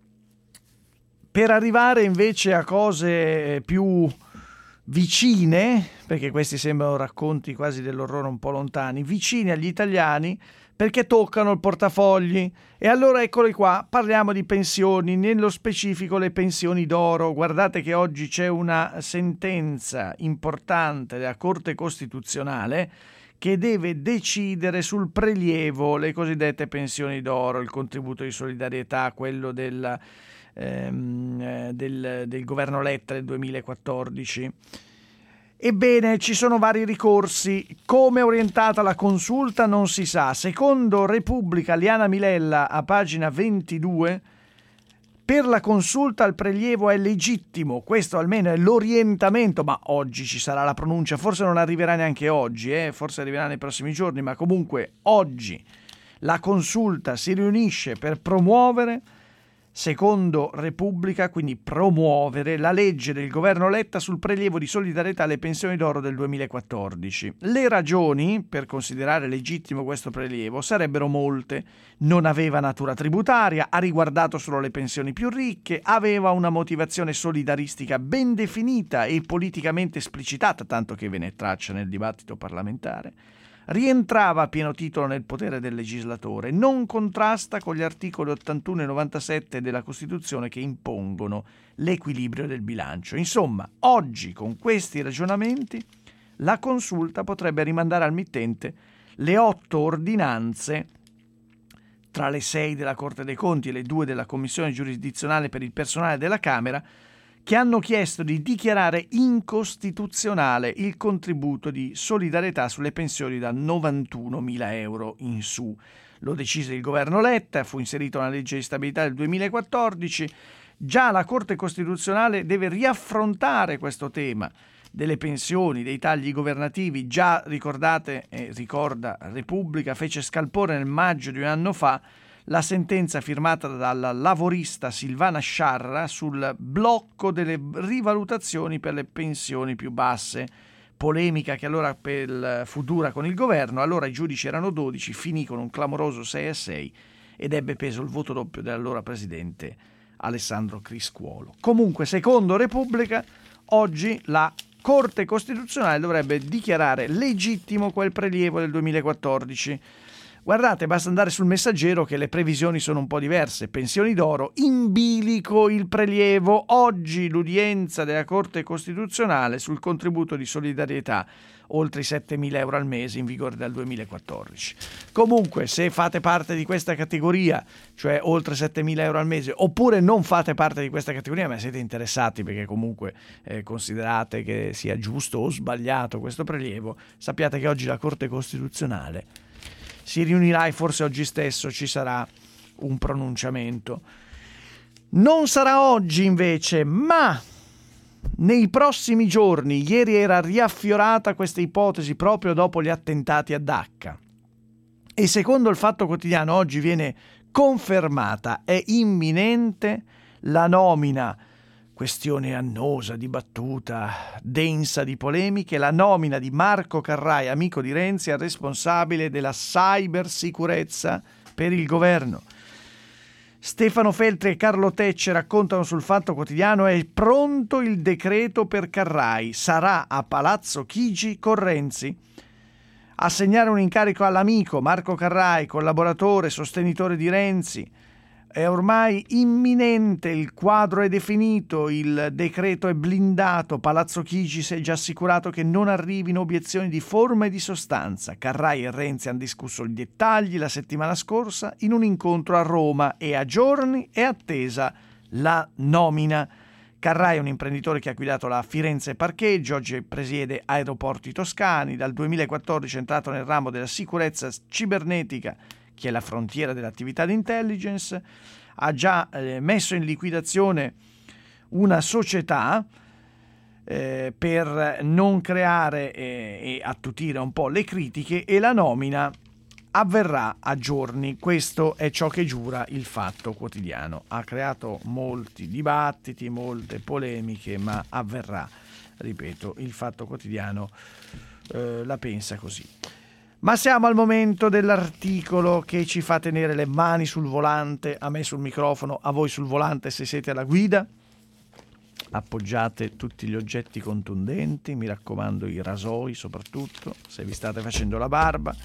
Per arrivare invece a cose più vicine, perché questi sembrano racconti quasi dell'orrore un po' lontani, vicini agli italiani, perché toccano il portafogli. E allora eccoli qua, parliamo di pensioni, nello specifico le pensioni d'oro. Guardate che oggi c'è una sentenza importante della Corte Costituzionale che deve decidere sul prelievo, le cosiddette pensioni d'oro, il contributo di solidarietà, quello della Ehm, del, del governo Letta del duemilaquattordici. Ebbene, ci sono vari ricorsi. Come è orientata la consulta non si sa. Secondo Repubblica, Liana Milella a pagina ventidue, per la consulta il prelievo è legittimo, questo almeno è l'orientamento, ma oggi ci sarà la pronuncia, forse non arriverà neanche oggi, eh? forse arriverà nei prossimi giorni, ma comunque oggi la consulta si riunisce per promuovere, secondo Repubblica, quindi promuovere la legge del governo Letta sul prelievo di solidarietà alle pensioni d'oro del duemilaquattordici. Le ragioni per considerare legittimo questo prelievo sarebbero molte. Non aveva natura tributaria, ha riguardato solo le pensioni più ricche, aveva una motivazione solidaristica ben definita e politicamente esplicitata, tanto che ve ne traccia nel dibattito parlamentare. rientrava a pieno titolo nel potere del legislatore, non contrasta con gli articoli ottantuno e novantasette della Costituzione che impongono l'equilibrio del bilancio. Insomma, oggi con questi ragionamenti la Consulta potrebbe rimandare al mittente le otto ordinanze, tra le sei della Corte dei Conti e le due della Commissione giurisdizionale per il personale della Camera, che hanno chiesto di dichiarare incostituzionale il contributo di solidarietà sulle pensioni da novantunomila euro in su. Lo decise il governo Letta, fu inserito nella legge di stabilità del duemilaquattordici. Già la Corte Costituzionale deve riaffrontare questo tema delle pensioni, dei tagli governativi. Già ricordate, eh, ricorda Repubblica, fece scalpore nel maggio di un anno fa la sentenza firmata dalla lavorista Silvana Sciarra sul blocco delle rivalutazioni per le pensioni più basse. Polemica che allora per, fu dura con il governo. Allora i giudici erano dodici, finì con un clamoroso sei a sei ed ebbe peso il voto doppio dell'allora presidente Alessandro Criscuolo. Comunque, secondo Repubblica, oggi la Corte Costituzionale dovrebbe dichiarare legittimo quel prelievo del duemilaquattordici. Guardate, basta andare sul Messaggero che le previsioni sono un po' diverse. Pensioni d'oro, in bilico il prelievo. Oggi l'udienza della Corte Costituzionale sul contributo di solidarietà, oltre i settemila euro al mese, in vigore dal duemilaquattordici. Comunque, se fate parte di questa categoria, cioè oltre settemila euro al mese, oppure non fate parte di questa categoria, ma siete interessati perché comunque eh, considerate che sia giusto o sbagliato questo prelievo, sappiate che oggi la Corte Costituzionale si riunirà e forse oggi stesso ci sarà un pronunciamento. Non sarà oggi invece, ma nei prossimi giorni. Ieri era riaffiorata questa ipotesi proprio dopo gli attentati a Dacca e secondo il Fatto Quotidiano oggi viene confermata, è imminente la nomina, questione annosa, dibattuta, densa di polemiche, la nomina di Marco Carrai, amico di Renzi, al responsabile della cybersicurezza per il governo. Stefano Feltri e Carlo Tecce raccontano sul Fatto Quotidiano: è pronto il decreto per Carrai, sarà a Palazzo Chigi con Renzi. Assegnare un incarico all'amico Marco Carrai, collaboratore, sostenitore di Renzi. È ormai imminente, il quadro è definito, il decreto è blindato, Palazzo Chigi si è già assicurato che non arrivino obiezioni di forma e di sostanza. Carrai e Renzi hanno discusso i dettagli la settimana scorsa in un incontro a Roma e a giorni è attesa la nomina. Carrai è un imprenditore che ha guidato la Firenze Parcheggio, oggi presiede Aeroporti Toscani, dal duemilaquattordici è entrato nel ramo della sicurezza cibernetica, che è la frontiera dell'attività di intelligence, ha già eh, messo in liquidazione una società eh, per non creare eh, e attutire un po' le critiche, e la nomina avverrà a giorni. Questo è ciò che giura il Fatto Quotidiano. Ha creato molti dibattiti, molte polemiche, ma avverrà, ripeto, il Fatto Quotidiano eh, la pensa così. Ma siamo al momento dell'articolo che ci fa tenere le mani sul volante, a me sul microfono, a voi sul volante se siete alla guida. Appoggiate tutti gli oggetti contundenti, mi raccomando i rasoi soprattutto, se vi state facendo la barba.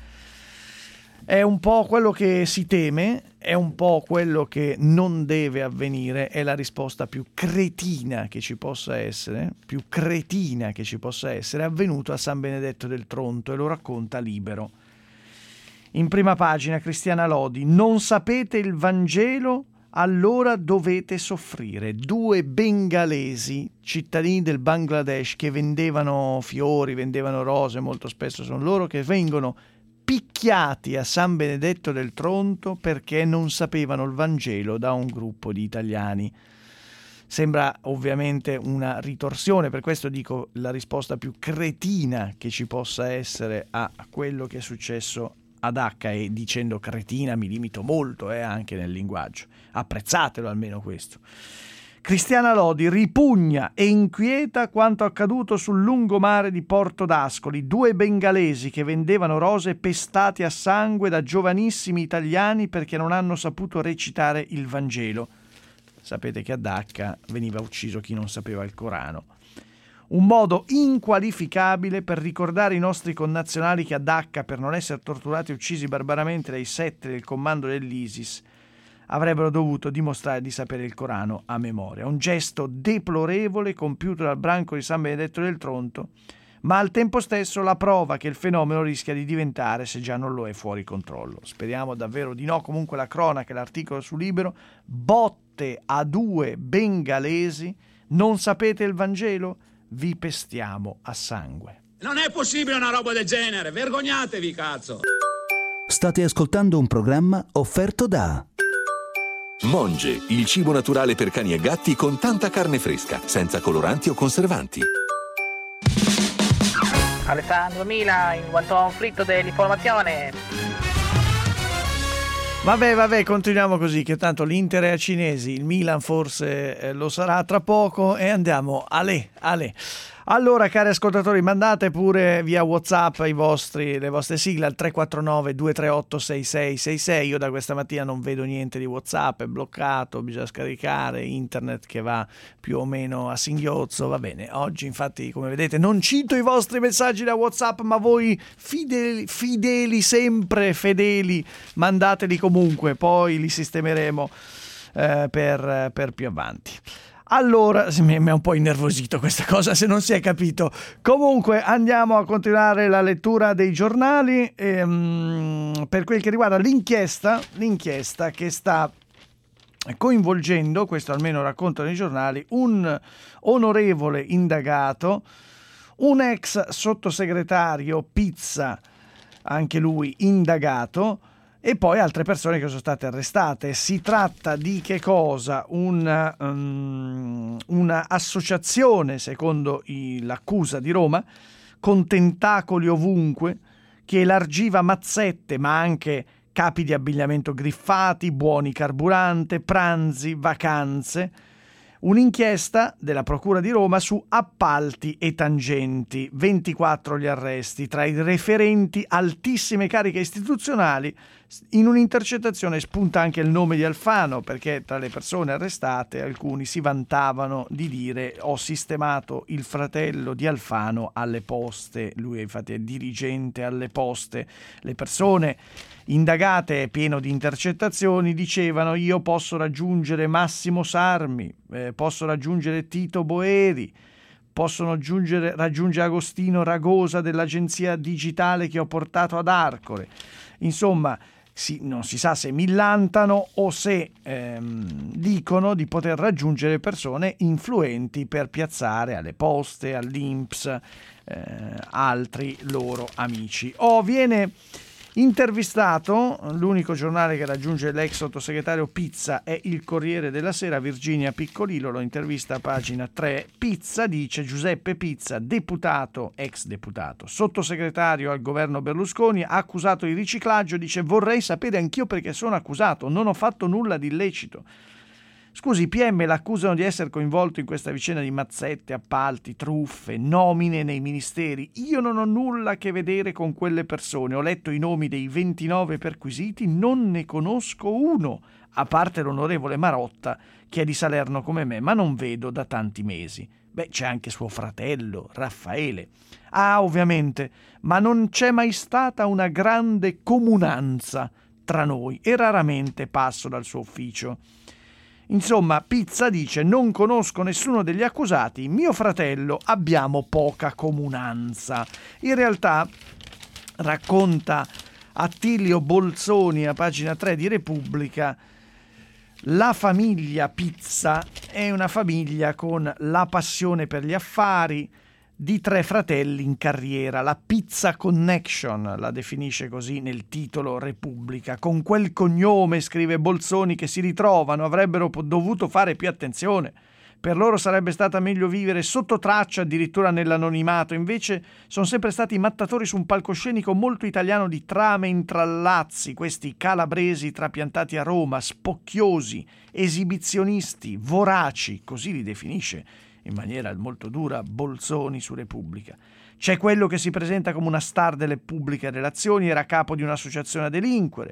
È un po' quello che si teme, è un po' quello che non deve avvenire, è la risposta più cretina che ci possa essere, più cretina che ci possa essere, è avvenuto a San Benedetto del Tronto e lo racconta Libero. In prima pagina Cristiana Lodi: non sapete il Vangelo? Allora dovete soffrire. Due bengalesi, cittadini del Bangladesh, che vendevano fiori, vendevano rose, molto spesso sono loro che vengono picchiati a San Benedetto del Tronto perché non sapevano il Vangelo da un gruppo di italiani. Sembra ovviamente una ritorsione, per questo dico la risposta più cretina che ci possa essere a quello che è successo a Dacca, e dicendo cretina mi limito molto eh, anche nel linguaggio. Apprezzatelo almeno questo. Cristiana Lodi: ripugna e inquieta quanto accaduto sul lungomare di Porto d'Ascoli. Due bengalesi che vendevano rose pestati a sangue da giovanissimi italiani perché non hanno saputo recitare il Vangelo. Sapete che a Dacca veniva ucciso chi non sapeva il Corano. Un modo inqualificabile per ricordare i nostri connazionali che a Dacca, per non essere torturati e uccisi barbaramente dai sette del comando dell'ISIS, avrebbero dovuto dimostrare di sapere il Corano a memoria. Un gesto deplorevole compiuto dal branco di San Benedetto del Tronto, ma al tempo stesso la prova che il fenomeno rischia di diventare, se già non lo è, fuori controllo. Speriamo davvero di no. Comunque la cronaca e l'articolo su Libero: botte a due bengalesi, non sapete il Vangelo? Vi pestiamo a sangue. Non è possibile una roba del genere, vergognatevi, cazzo! State ascoltando un programma offerto da Monge, il cibo naturale per cani e gatti con tanta carne fresca, senza coloranti o conservanti. Alessandro Mila in quanto conflitto dell'informazione. Vabbè, vabbè, continuiamo così, che tanto l'Inter è a cinesi, il Milan forse eh, lo sarà tra poco, e andiamo ale, ale. Allora, cari ascoltatori, mandate pure via WhatsApp i vostri, le vostre sigle al tre quattro nove due tre otto sei sei sei sei. Io da questa mattina non vedo niente di WhatsApp, è bloccato, bisogna scaricare, internet che va più o meno a singhiozzo. Va bene, oggi infatti, come vedete, non cito i vostri messaggi da WhatsApp, ma voi fideli, fideli sempre, fedeli, mandateli comunque, poi li sistemeremo eh, per, per più avanti. Allora, mi è un po' innervosito questa cosa, se non si è capito. Comunque andiamo a continuare la lettura dei giornali. Ehm, per quel che riguarda l'inchiesta, l'inchiesta che sta coinvolgendo, questo almeno raccontano i giornali, un onorevole indagato, un ex sottosegretario Pizza, anche lui indagato, e poi altre persone che sono state arrestate. Si tratta di che cosa? Una, um, una associazione, secondo i, l'accusa di Roma, con tentacoli ovunque, che elargiva mazzette, ma anche capi di abbigliamento griffati, buoni carburante, pranzi, vacanze. Un'inchiesta della Procura di Roma su appalti e tangenti, ventiquattro gli arresti, tra i referenti altissime cariche istituzionali. In un'intercettazione spunta anche il nome di Alfano, perché tra le persone arrestate alcuni si vantavano di dire: ho sistemato il fratello di Alfano alle poste. Lui infatti è dirigente alle poste. Le persone indagate, pieno di intercettazioni, dicevano: io posso raggiungere Massimo Sarmi, eh, posso raggiungere Tito Boeri, possono raggiungere, raggiungere Agostino Ragosa dell'agenzia digitale che ho portato ad Arcore. Insomma, si, non si sa se millantano o se ehm, dicono di poter raggiungere persone influenti per piazzare alle poste, all'I N P S, eh, altri loro amici. O viene intervistato, l'unico giornale che raggiunge l'ex sottosegretario Pizza è il Corriere della Sera. Virginia Piccolillo lo intervista a pagina tre. Pizza dice: Giuseppe Pizza, deputato, ex deputato, sottosegretario al governo Berlusconi, ha accusato di riciclaggio, dice: vorrei sapere anch'io perché sono accusato, non ho fatto nulla di illecito. Scusi, i P M l'accusano di essere coinvolto in questa vicenda di mazzette, appalti, truffe, nomine nei ministeri. Io non ho nulla a che vedere con quelle persone. Ho letto i nomi dei ventinove perquisiti, non ne conosco uno, a parte l'onorevole Marotta, che è di Salerno come me, ma non vedo da tanti mesi. Beh, c'è anche suo fratello, Raffaele. Ah, ovviamente, ma non c'è mai stata una grande comunanza tra noi e raramente passo dal suo ufficio. Insomma, Pizza dice: non conosco nessuno degli accusati, mio fratello, abbiamo poca comunanza. In realtà, racconta Attilio Bolzoni a pagina tre di Repubblica, la famiglia Pizza è una famiglia con la passione per gli affari, di tre fratelli in carriera. La Pizza Connection la definisce così nel titolo Repubblica. Con quel cognome, scrive Bolzoni, che si ritrovano, avrebbero dovuto fare più attenzione. Per loro sarebbe stata meglio vivere sotto traccia, addirittura nell'anonimato. Invece sono sempre stati mattatori su un palcoscenico molto italiano di trame intrallazzi, questi calabresi trapiantati a Roma, spocchiosi, esibizionisti, voraci, così li definisce in maniera molto dura Bolzoni su Repubblica. C'è quello che si presenta come una star delle pubbliche relazioni, era capo di un'associazione a delinquere.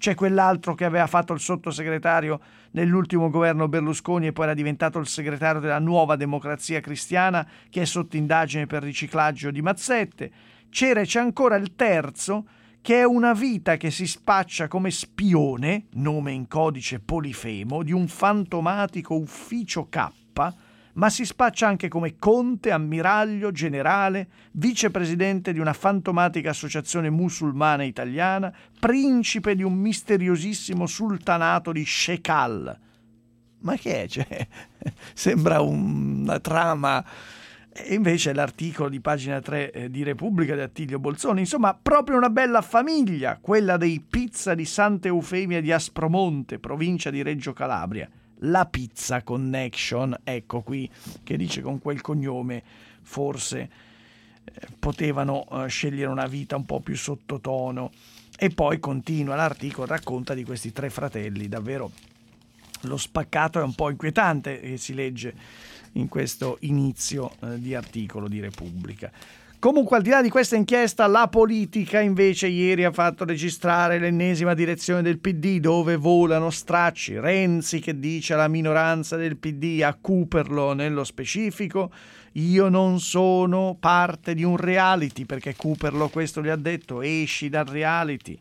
c'è quell'altro che aveva fatto il sottosegretario nell'ultimo governo Berlusconi e poi era diventato il segretario della Nuova Democrazia Cristiana, che è sotto indagine per riciclaggio di mazzette. C'era e c'è ancora il terzo, che è una vita che si spaccia come spione, nome in codice Polifemo, di un fantomatico ufficio K, ma si spaccia anche come conte, ammiraglio, generale, vicepresidente di una fantomatica associazione musulmana italiana, principe di un misteriosissimo sultanato di Shekal. Ma che è? Cioè, sembra una trama. E invece l'articolo di pagina tre eh, di Repubblica di Attilio Bolzoni, insomma, proprio una bella famiglia, quella dei Pizza di Santa Eufemia di Aspromonte, provincia di Reggio Calabria. La Pizza Connection, ecco qui, che dice con quel cognome forse eh, potevano eh, scegliere una vita un po' più sottotono. E poi continua l'articolo, racconta di questi tre fratelli, davvero lo spaccato è un po' inquietante che si legge in questo inizio eh, di articolo di Repubblica. Comunque, al di là di questa inchiesta, la politica invece ieri ha fatto registrare l'ennesima direzione del P D, dove volano stracci. Renzi che dice alla minoranza del P D, a Cooperlo nello specifico, io non sono parte di un reality, perché Cooperlo questo gli ha detto, esci dal reality,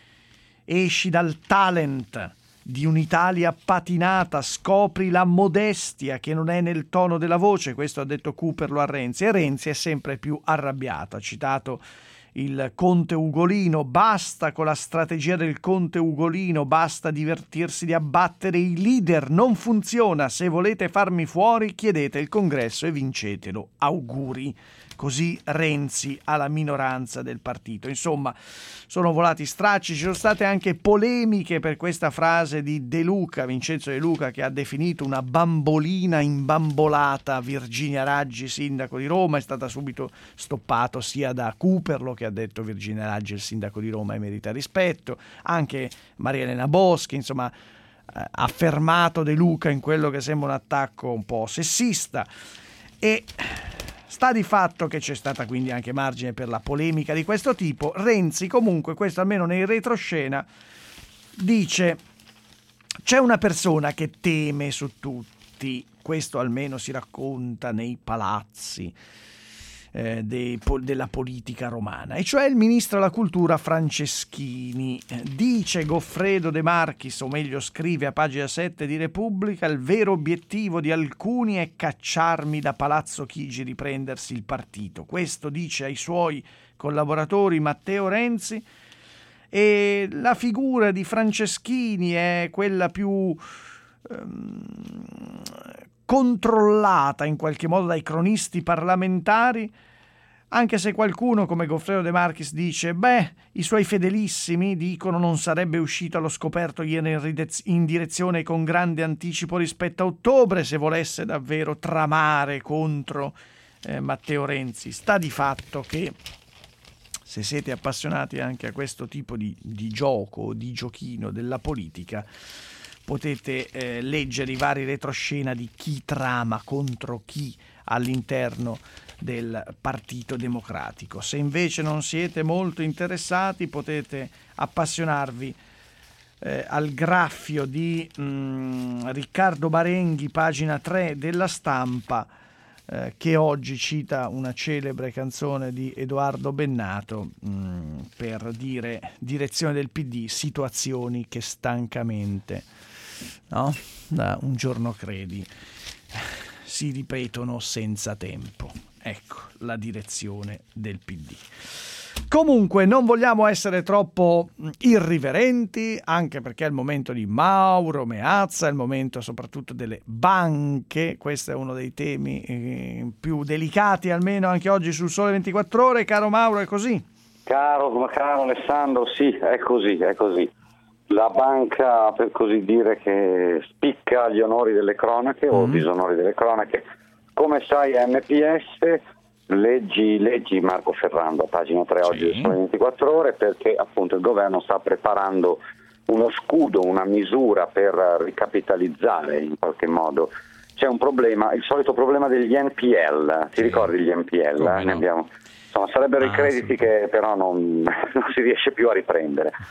esci dal talent di un'Italia patinata, scopri la modestia che non è nel tono della voce, questo ha detto Cooperlo a Renzi, e Renzi è sempre più arrabbiato, ha citato il Conte Ugolino, basta con la strategia del Conte Ugolino, basta divertirsi di abbattere i leader, non funziona, se volete farmi fuori chiedete il congresso e vincetelo, auguri. Così Renzi alla minoranza del partito. Insomma, sono volati stracci, ci sono state anche polemiche per questa frase di De Luca, Vincenzo De Luca, che ha definito una bambolina imbambolata Virginia Raggi, sindaco di Roma. È stata subito stoppato sia da Cooperlo, che ha detto Virginia Raggi, il sindaco di Roma, e merita rispetto, anche Maria Elena Boschi, insomma, ha affermato De Luca in quello che sembra un attacco un po' sessista. E sta di fatto che c'è stata quindi anche margine per la polemica di questo tipo. Renzi comunque, questo almeno nei retroscena, dice c'è una persona che teme su tutti, questo almeno si racconta nei palazzi eh, dei, po- della politica romana, e cioè il ministro della cultura Franceschini. Dice Goffredo De Marchis, o meglio scrive a pagina sette di Repubblica, il vero obiettivo di alcuni è cacciarmi da Palazzo Chigi, riprendersi il partito. Questo dice ai suoi collaboratori Matteo Renzi, e la figura di Franceschini è quella più ehm, controllata in qualche modo dai cronisti parlamentari, anche se qualcuno come Goffredo De Marchis dice beh, i suoi fedelissimi dicono non sarebbe uscito allo scoperto ieri in, ridez- in direzione con grande anticipo rispetto a ottobre se volesse davvero tramare contro eh, Matteo Renzi. Sta di fatto che, se siete appassionati anche a questo tipo di, di gioco, di giochino della politica, potete eh, leggere i vari retroscena di chi trama contro chi all'interno del Partito Democratico. Se invece non siete molto interessati, potete appassionarvi eh, al graffio di mh, Riccardo Barenghi, pagina tre della Stampa, eh, che oggi cita una celebre canzone di Edoardo Bennato mh, per dire direzione del P D, situazioni che stancamente, no? Da un giorno credi, si ripetono senza tempo. Ecco la direzione del P D. Comunque non vogliamo essere troppo irriverenti, anche perché è il momento di Mauro Meazza, è il momento soprattutto delle banche. Questo è uno dei temi eh, più delicati, almeno anche oggi sul Sole ventiquattro Ore. Caro Mauro, è così? Caro, caro Alessandro, sì, è così, è così. La banca, per così dire, che spicca gli onori delle cronache mm. o disonori delle cronache. Come sai, M P S, leggi, leggi Marco Ferrando a pagina tre oggi del Sole ventiquattro Ore, perché appunto il governo sta preparando uno scudo, una misura per ricapitalizzare in qualche modo. C'è un problema, il solito problema degli N P L, ti ricordi gli N P L? Come Ne no? abbiamo, insomma, sarebbero ah, i crediti sì. che però non, non si riesce più a riprendere.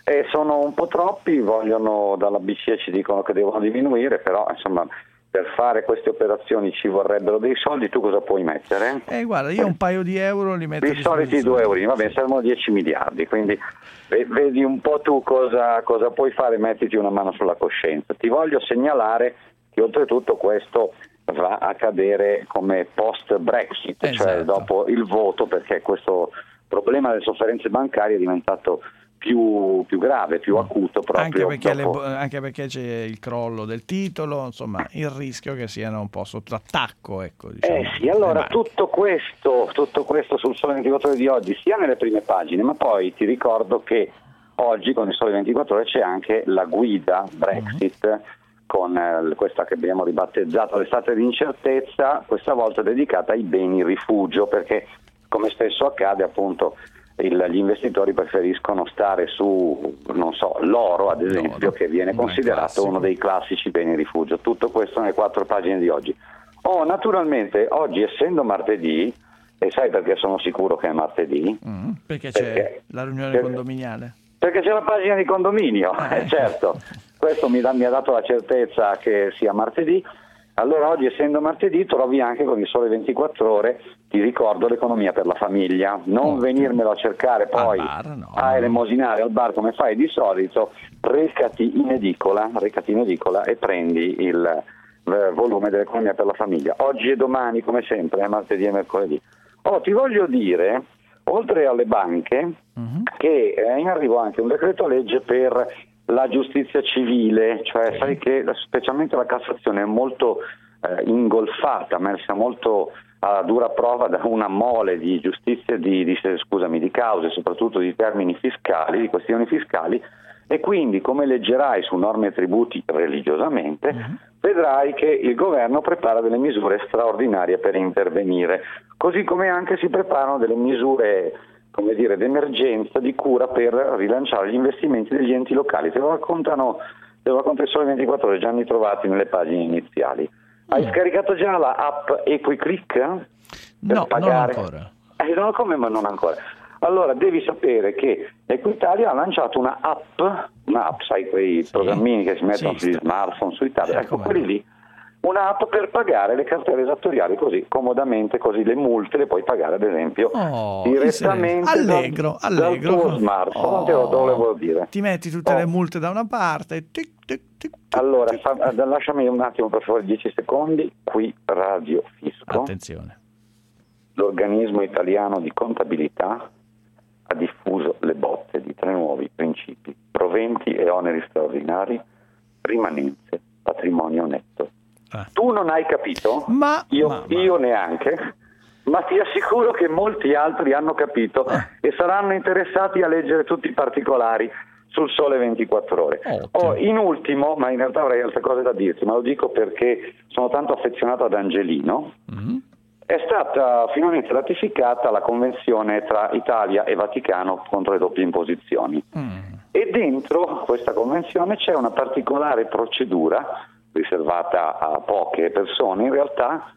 E sono un po' troppi, vogliono, dalla B C E ci dicono che devono diminuire, però insomma per fare queste operazioni ci vorrebbero dei soldi. Tu cosa puoi mettere? Eh guarda, io un paio di euro li metto. I soliti due euro, va bene, servono dieci miliardi, quindi vedi un po' tu cosa, cosa puoi fare, mettiti una mano sulla coscienza. Ti voglio segnalare che oltretutto questo va a cadere come post Brexit, esatto. Cioè dopo il voto, perché questo problema delle sofferenze bancarie è diventato più, più grave, più acuto proprio. Anche perché, dopo... le, anche perché c'è il crollo del titolo, insomma il rischio che siano un po' sotto attacco. Ecco, diciamo, eh sì, allora tutto questo, tutto questo sul Sole ventiquattro Ore di oggi, sia nelle prime pagine, ma poi ti ricordo che oggi con il Sole ventiquattro Ore c'è anche la guida Brexit, uh-huh. con eh, questa che abbiamo ribattezzato l'estate di incertezza, questa volta dedicata ai beni rifugio, perché come spesso accade appunto il, gli investitori preferiscono stare su, non so, l'oro ad esempio, l'oro, che viene considerato uno dei classici beni rifugio. Tutto questo nelle quattro pagine di oggi. Oh, naturalmente oggi, essendo martedì, e sai perché sono sicuro che è martedì? Mm, perché c'è perché, la riunione perché, condominiale? Perché c'è la pagina di condominio, eh. certo. Questo mi, da, mi ha dato la certezza che sia martedì. Allora oggi, essendo martedì, trovi anche con il Sole ventiquattro Ore, ti ricordo, l'economia per la famiglia. Non oh, venirmelo a cercare poi bar, no. a elemosinare al bar come fai di solito, recati in edicola, recati in edicola e prendi il eh, volume dell'economia per la famiglia. Oggi e domani, come sempre, è martedì e mercoledì. Oh, ti voglio dire, oltre alle banche, uh-huh. che è in arrivo anche un decreto legge per la giustizia civile, cioè okay. sai che specialmente la Cassazione è molto eh, ingolfata, messa molto a dura prova da una mole di giustizia, di, di, scusami, di cause, soprattutto di termini fiscali, di questioni fiscali, e quindi, come leggerai su norme e tributi religiosamente, uh-huh. vedrai che il governo prepara delle misure straordinarie per intervenire, così come anche si preparano delle misure, come dire, d'emergenza, di cura per rilanciare gli investimenti degli enti locali. Te lo raccontano, te lo racconta il Sole ventiquattro Ore, già ne trovati nelle pagine iniziali. Hai mm. scaricato già la app EquiClick? Per no, pagare? non ancora. Eh, no, come ma non ancora? Allora, devi sapere che Equitalia ha lanciato una app, una app, sai, quei sì. programmini che si mettono sì, sugli smartphone, sui tablet, sì, ecco quelli no. lì, un'app per pagare le cartelle esattoriali così comodamente, così le multe le puoi pagare ad esempio oh, direttamente allegro, dal, allegro. dal tuo smartphone, oh, te lo volevo dire. Ti metti tutte oh. le multe da una parte. Tic, tic, tic, tic, allora, tic. Fa, lasciami un attimo per favore dieci secondi, qui Radio Fisco. Attenzione. L'organismo italiano di contabilità ha diffuso le bozze di tre nuovi principi: proventi e oneri straordinari, rimanenze, patrimonio netto. Ah. Tu non hai capito? Ma, io, ma, io ma. neanche, ma ti assicuro che molti altri hanno capito ah. e saranno interessati a leggere tutti i particolari sul Sole ventiquattro Ore. Oh, in ultimo, ma in realtà avrei altre cose da dirti, ma lo dico perché sono tanto affezionato ad Angelino, mm-hmm. è stata finalmente ratificata la convenzione tra Italia e Vaticano contro le doppie imposizioni. Mm. E dentro questa convenzione c'è una particolare procedura riservata a poche persone, in realtà,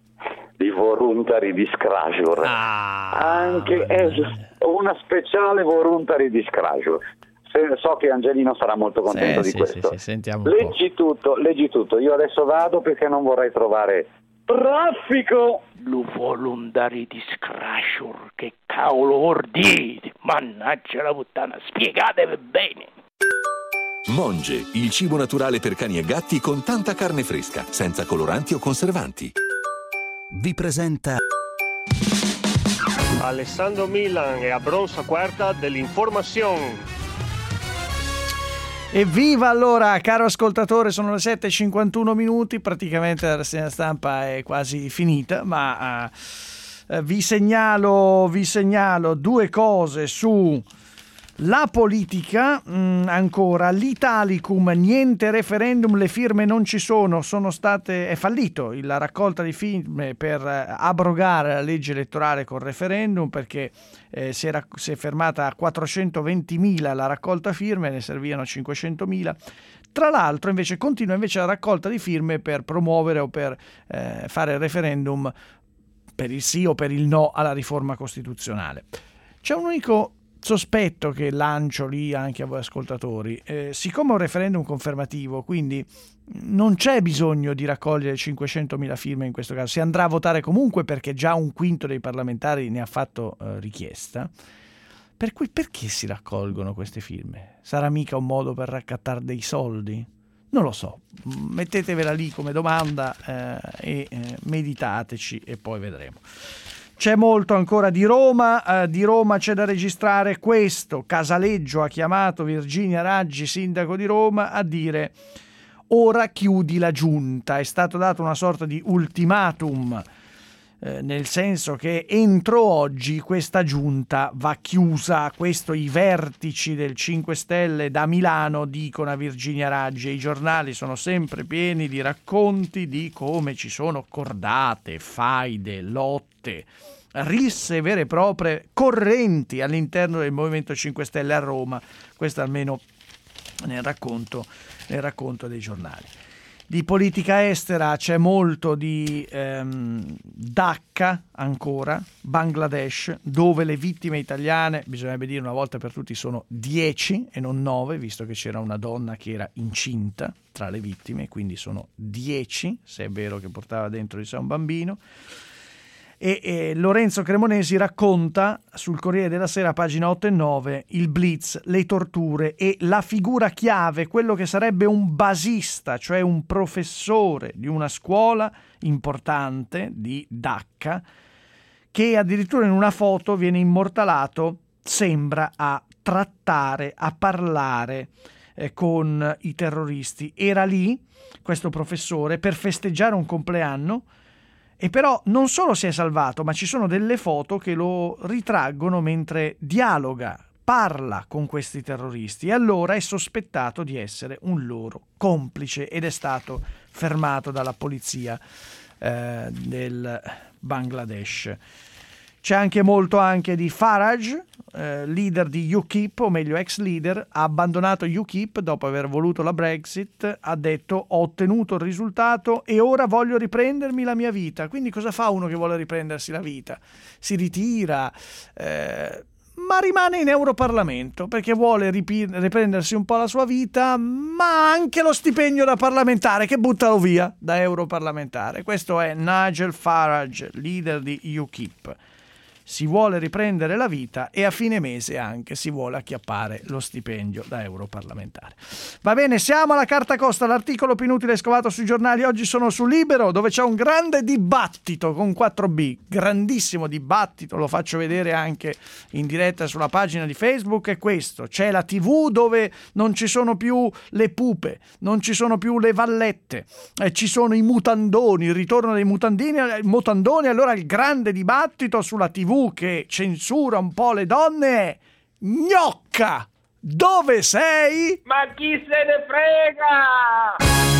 di voluntary disclosure. Ah, anche è una speciale voluntary disclosure. So che Angelino sarà molto contento sì, di sì, questo. Sì, sì, sentiamo leggi tutto, leggi tutto. Io adesso vado perché non vorrei trovare traffico. Lo voluntary disclosure, che cavolo vuol dire? Mannaggia la puttana, spiegatevi bene. Monge, il cibo naturale per cani e gatti con tanta carne fresca, senza coloranti o conservanti. Vi presenta Alessandro Milan e Abronza Quarta dell'informazione. Evviva allora, caro ascoltatore, sono le sette e cinquantuno minuti, praticamente la rassegna stampa è quasi finita, ma uh, vi segnalo, vi segnalo due cose su la politica, mh, ancora l'Italicum, niente referendum, le firme non ci sono, sono state, è fallito la raccolta di firme per abrogare la legge elettorale con referendum, perché eh, si, era, si è fermata a quattrocentoventimila la raccolta firme, ne servivano cinquecentomila. Tra l'altro invece continua invece la raccolta di firme per promuovere o per eh, fare il referendum per il sì o per il no alla riforma costituzionale. C'è un unico sospetto che lancio lì anche a voi ascoltatori. Eh, siccome è un referendum confermativo, quindi non c'è bisogno di raccogliere cinquecentomila firme in questo caso, si andrà a votare comunque perché già un quinto dei parlamentari ne ha fatto eh, richiesta. Per cui perché si raccolgono queste firme? Sarà mica un modo per raccattare dei soldi? Non lo so, mettetevela lì come domanda eh, e eh, meditateci e poi vedremo. C'è molto ancora di Roma, eh, di Roma c'è da registrare questo: Casaleggio ha chiamato Virginia Raggi, sindaco di Roma, a dire ora chiudi la giunta. È stato dato una sorta di ultimatum, eh, nel senso che entro oggi questa giunta va chiusa. Questo i vertici del cinque Stelle da Milano dicono a Virginia Raggi, e i giornali sono sempre pieni di racconti di come ci sono cordate, faide, lotte, risse vere e proprie, correnti all'interno del Movimento cinque Stelle a Roma. Questo almeno nel racconto, nel racconto dei giornali. Di politica estera c'è molto di ehm, Dhaka ancora, Bangladesh, dove le vittime italiane, bisognerebbe dire una volta per tutti, sono dieci e non nove, visto che c'era una donna che era incinta tra le vittime, quindi sono dieci, se è vero che portava dentro di sé un bambino. E, e Lorenzo Cremonesi racconta sul Corriere della Sera, pagina otto e nove, il blitz, le torture e la figura chiave, quello che sarebbe un basista, cioè un professore di una scuola importante di Dhaka, che addirittura in una foto viene immortalato, sembra a trattare, a parlare eh, con i terroristi. Era lì questo professore per festeggiare un compleanno. E però non solo si è salvato, ma ci sono delle foto che lo ritraggono mentre dialoga, parla con questi terroristi, e allora è sospettato di essere un loro complice ed è stato fermato dalla polizia eh, del Bangladesh. C'è anche molto anche di Farage, eh, leader di U KIP, o meglio ex leader, ha abbandonato U KIP dopo aver voluto la Brexit, ha detto ho ottenuto il risultato e ora voglio riprendermi la mia vita. Quindi cosa fa uno che vuole riprendersi la vita? Si ritira, eh, ma rimane in Europarlamento perché vuole ripi- riprendersi un po' la sua vita, ma anche lo stipendio da parlamentare, che buttalo via da europarlamentare. Questo è Nigel Farage, leader di U KIP. Si vuole riprendere la vita e a fine mese anche si vuole acchiappare lo stipendio da europarlamentare. Va bene, siamo alla carta costa, l'articolo più inutile scovato sui giornali. Oggi sono su Libero, dove c'è un grande dibattito con quattro B, grandissimo dibattito, lo faccio vedere anche in diretta sulla pagina di Facebook. È questo: c'è la tivù dove non ci sono più le pupe, non ci sono più le vallette, eh, ci sono i mutandoni, il ritorno dei mutandini, mutandoni. Allora il grande dibattito sulla tivù che censura un po' le donne è: Gnocca, dove sei? Ma chi se ne frega?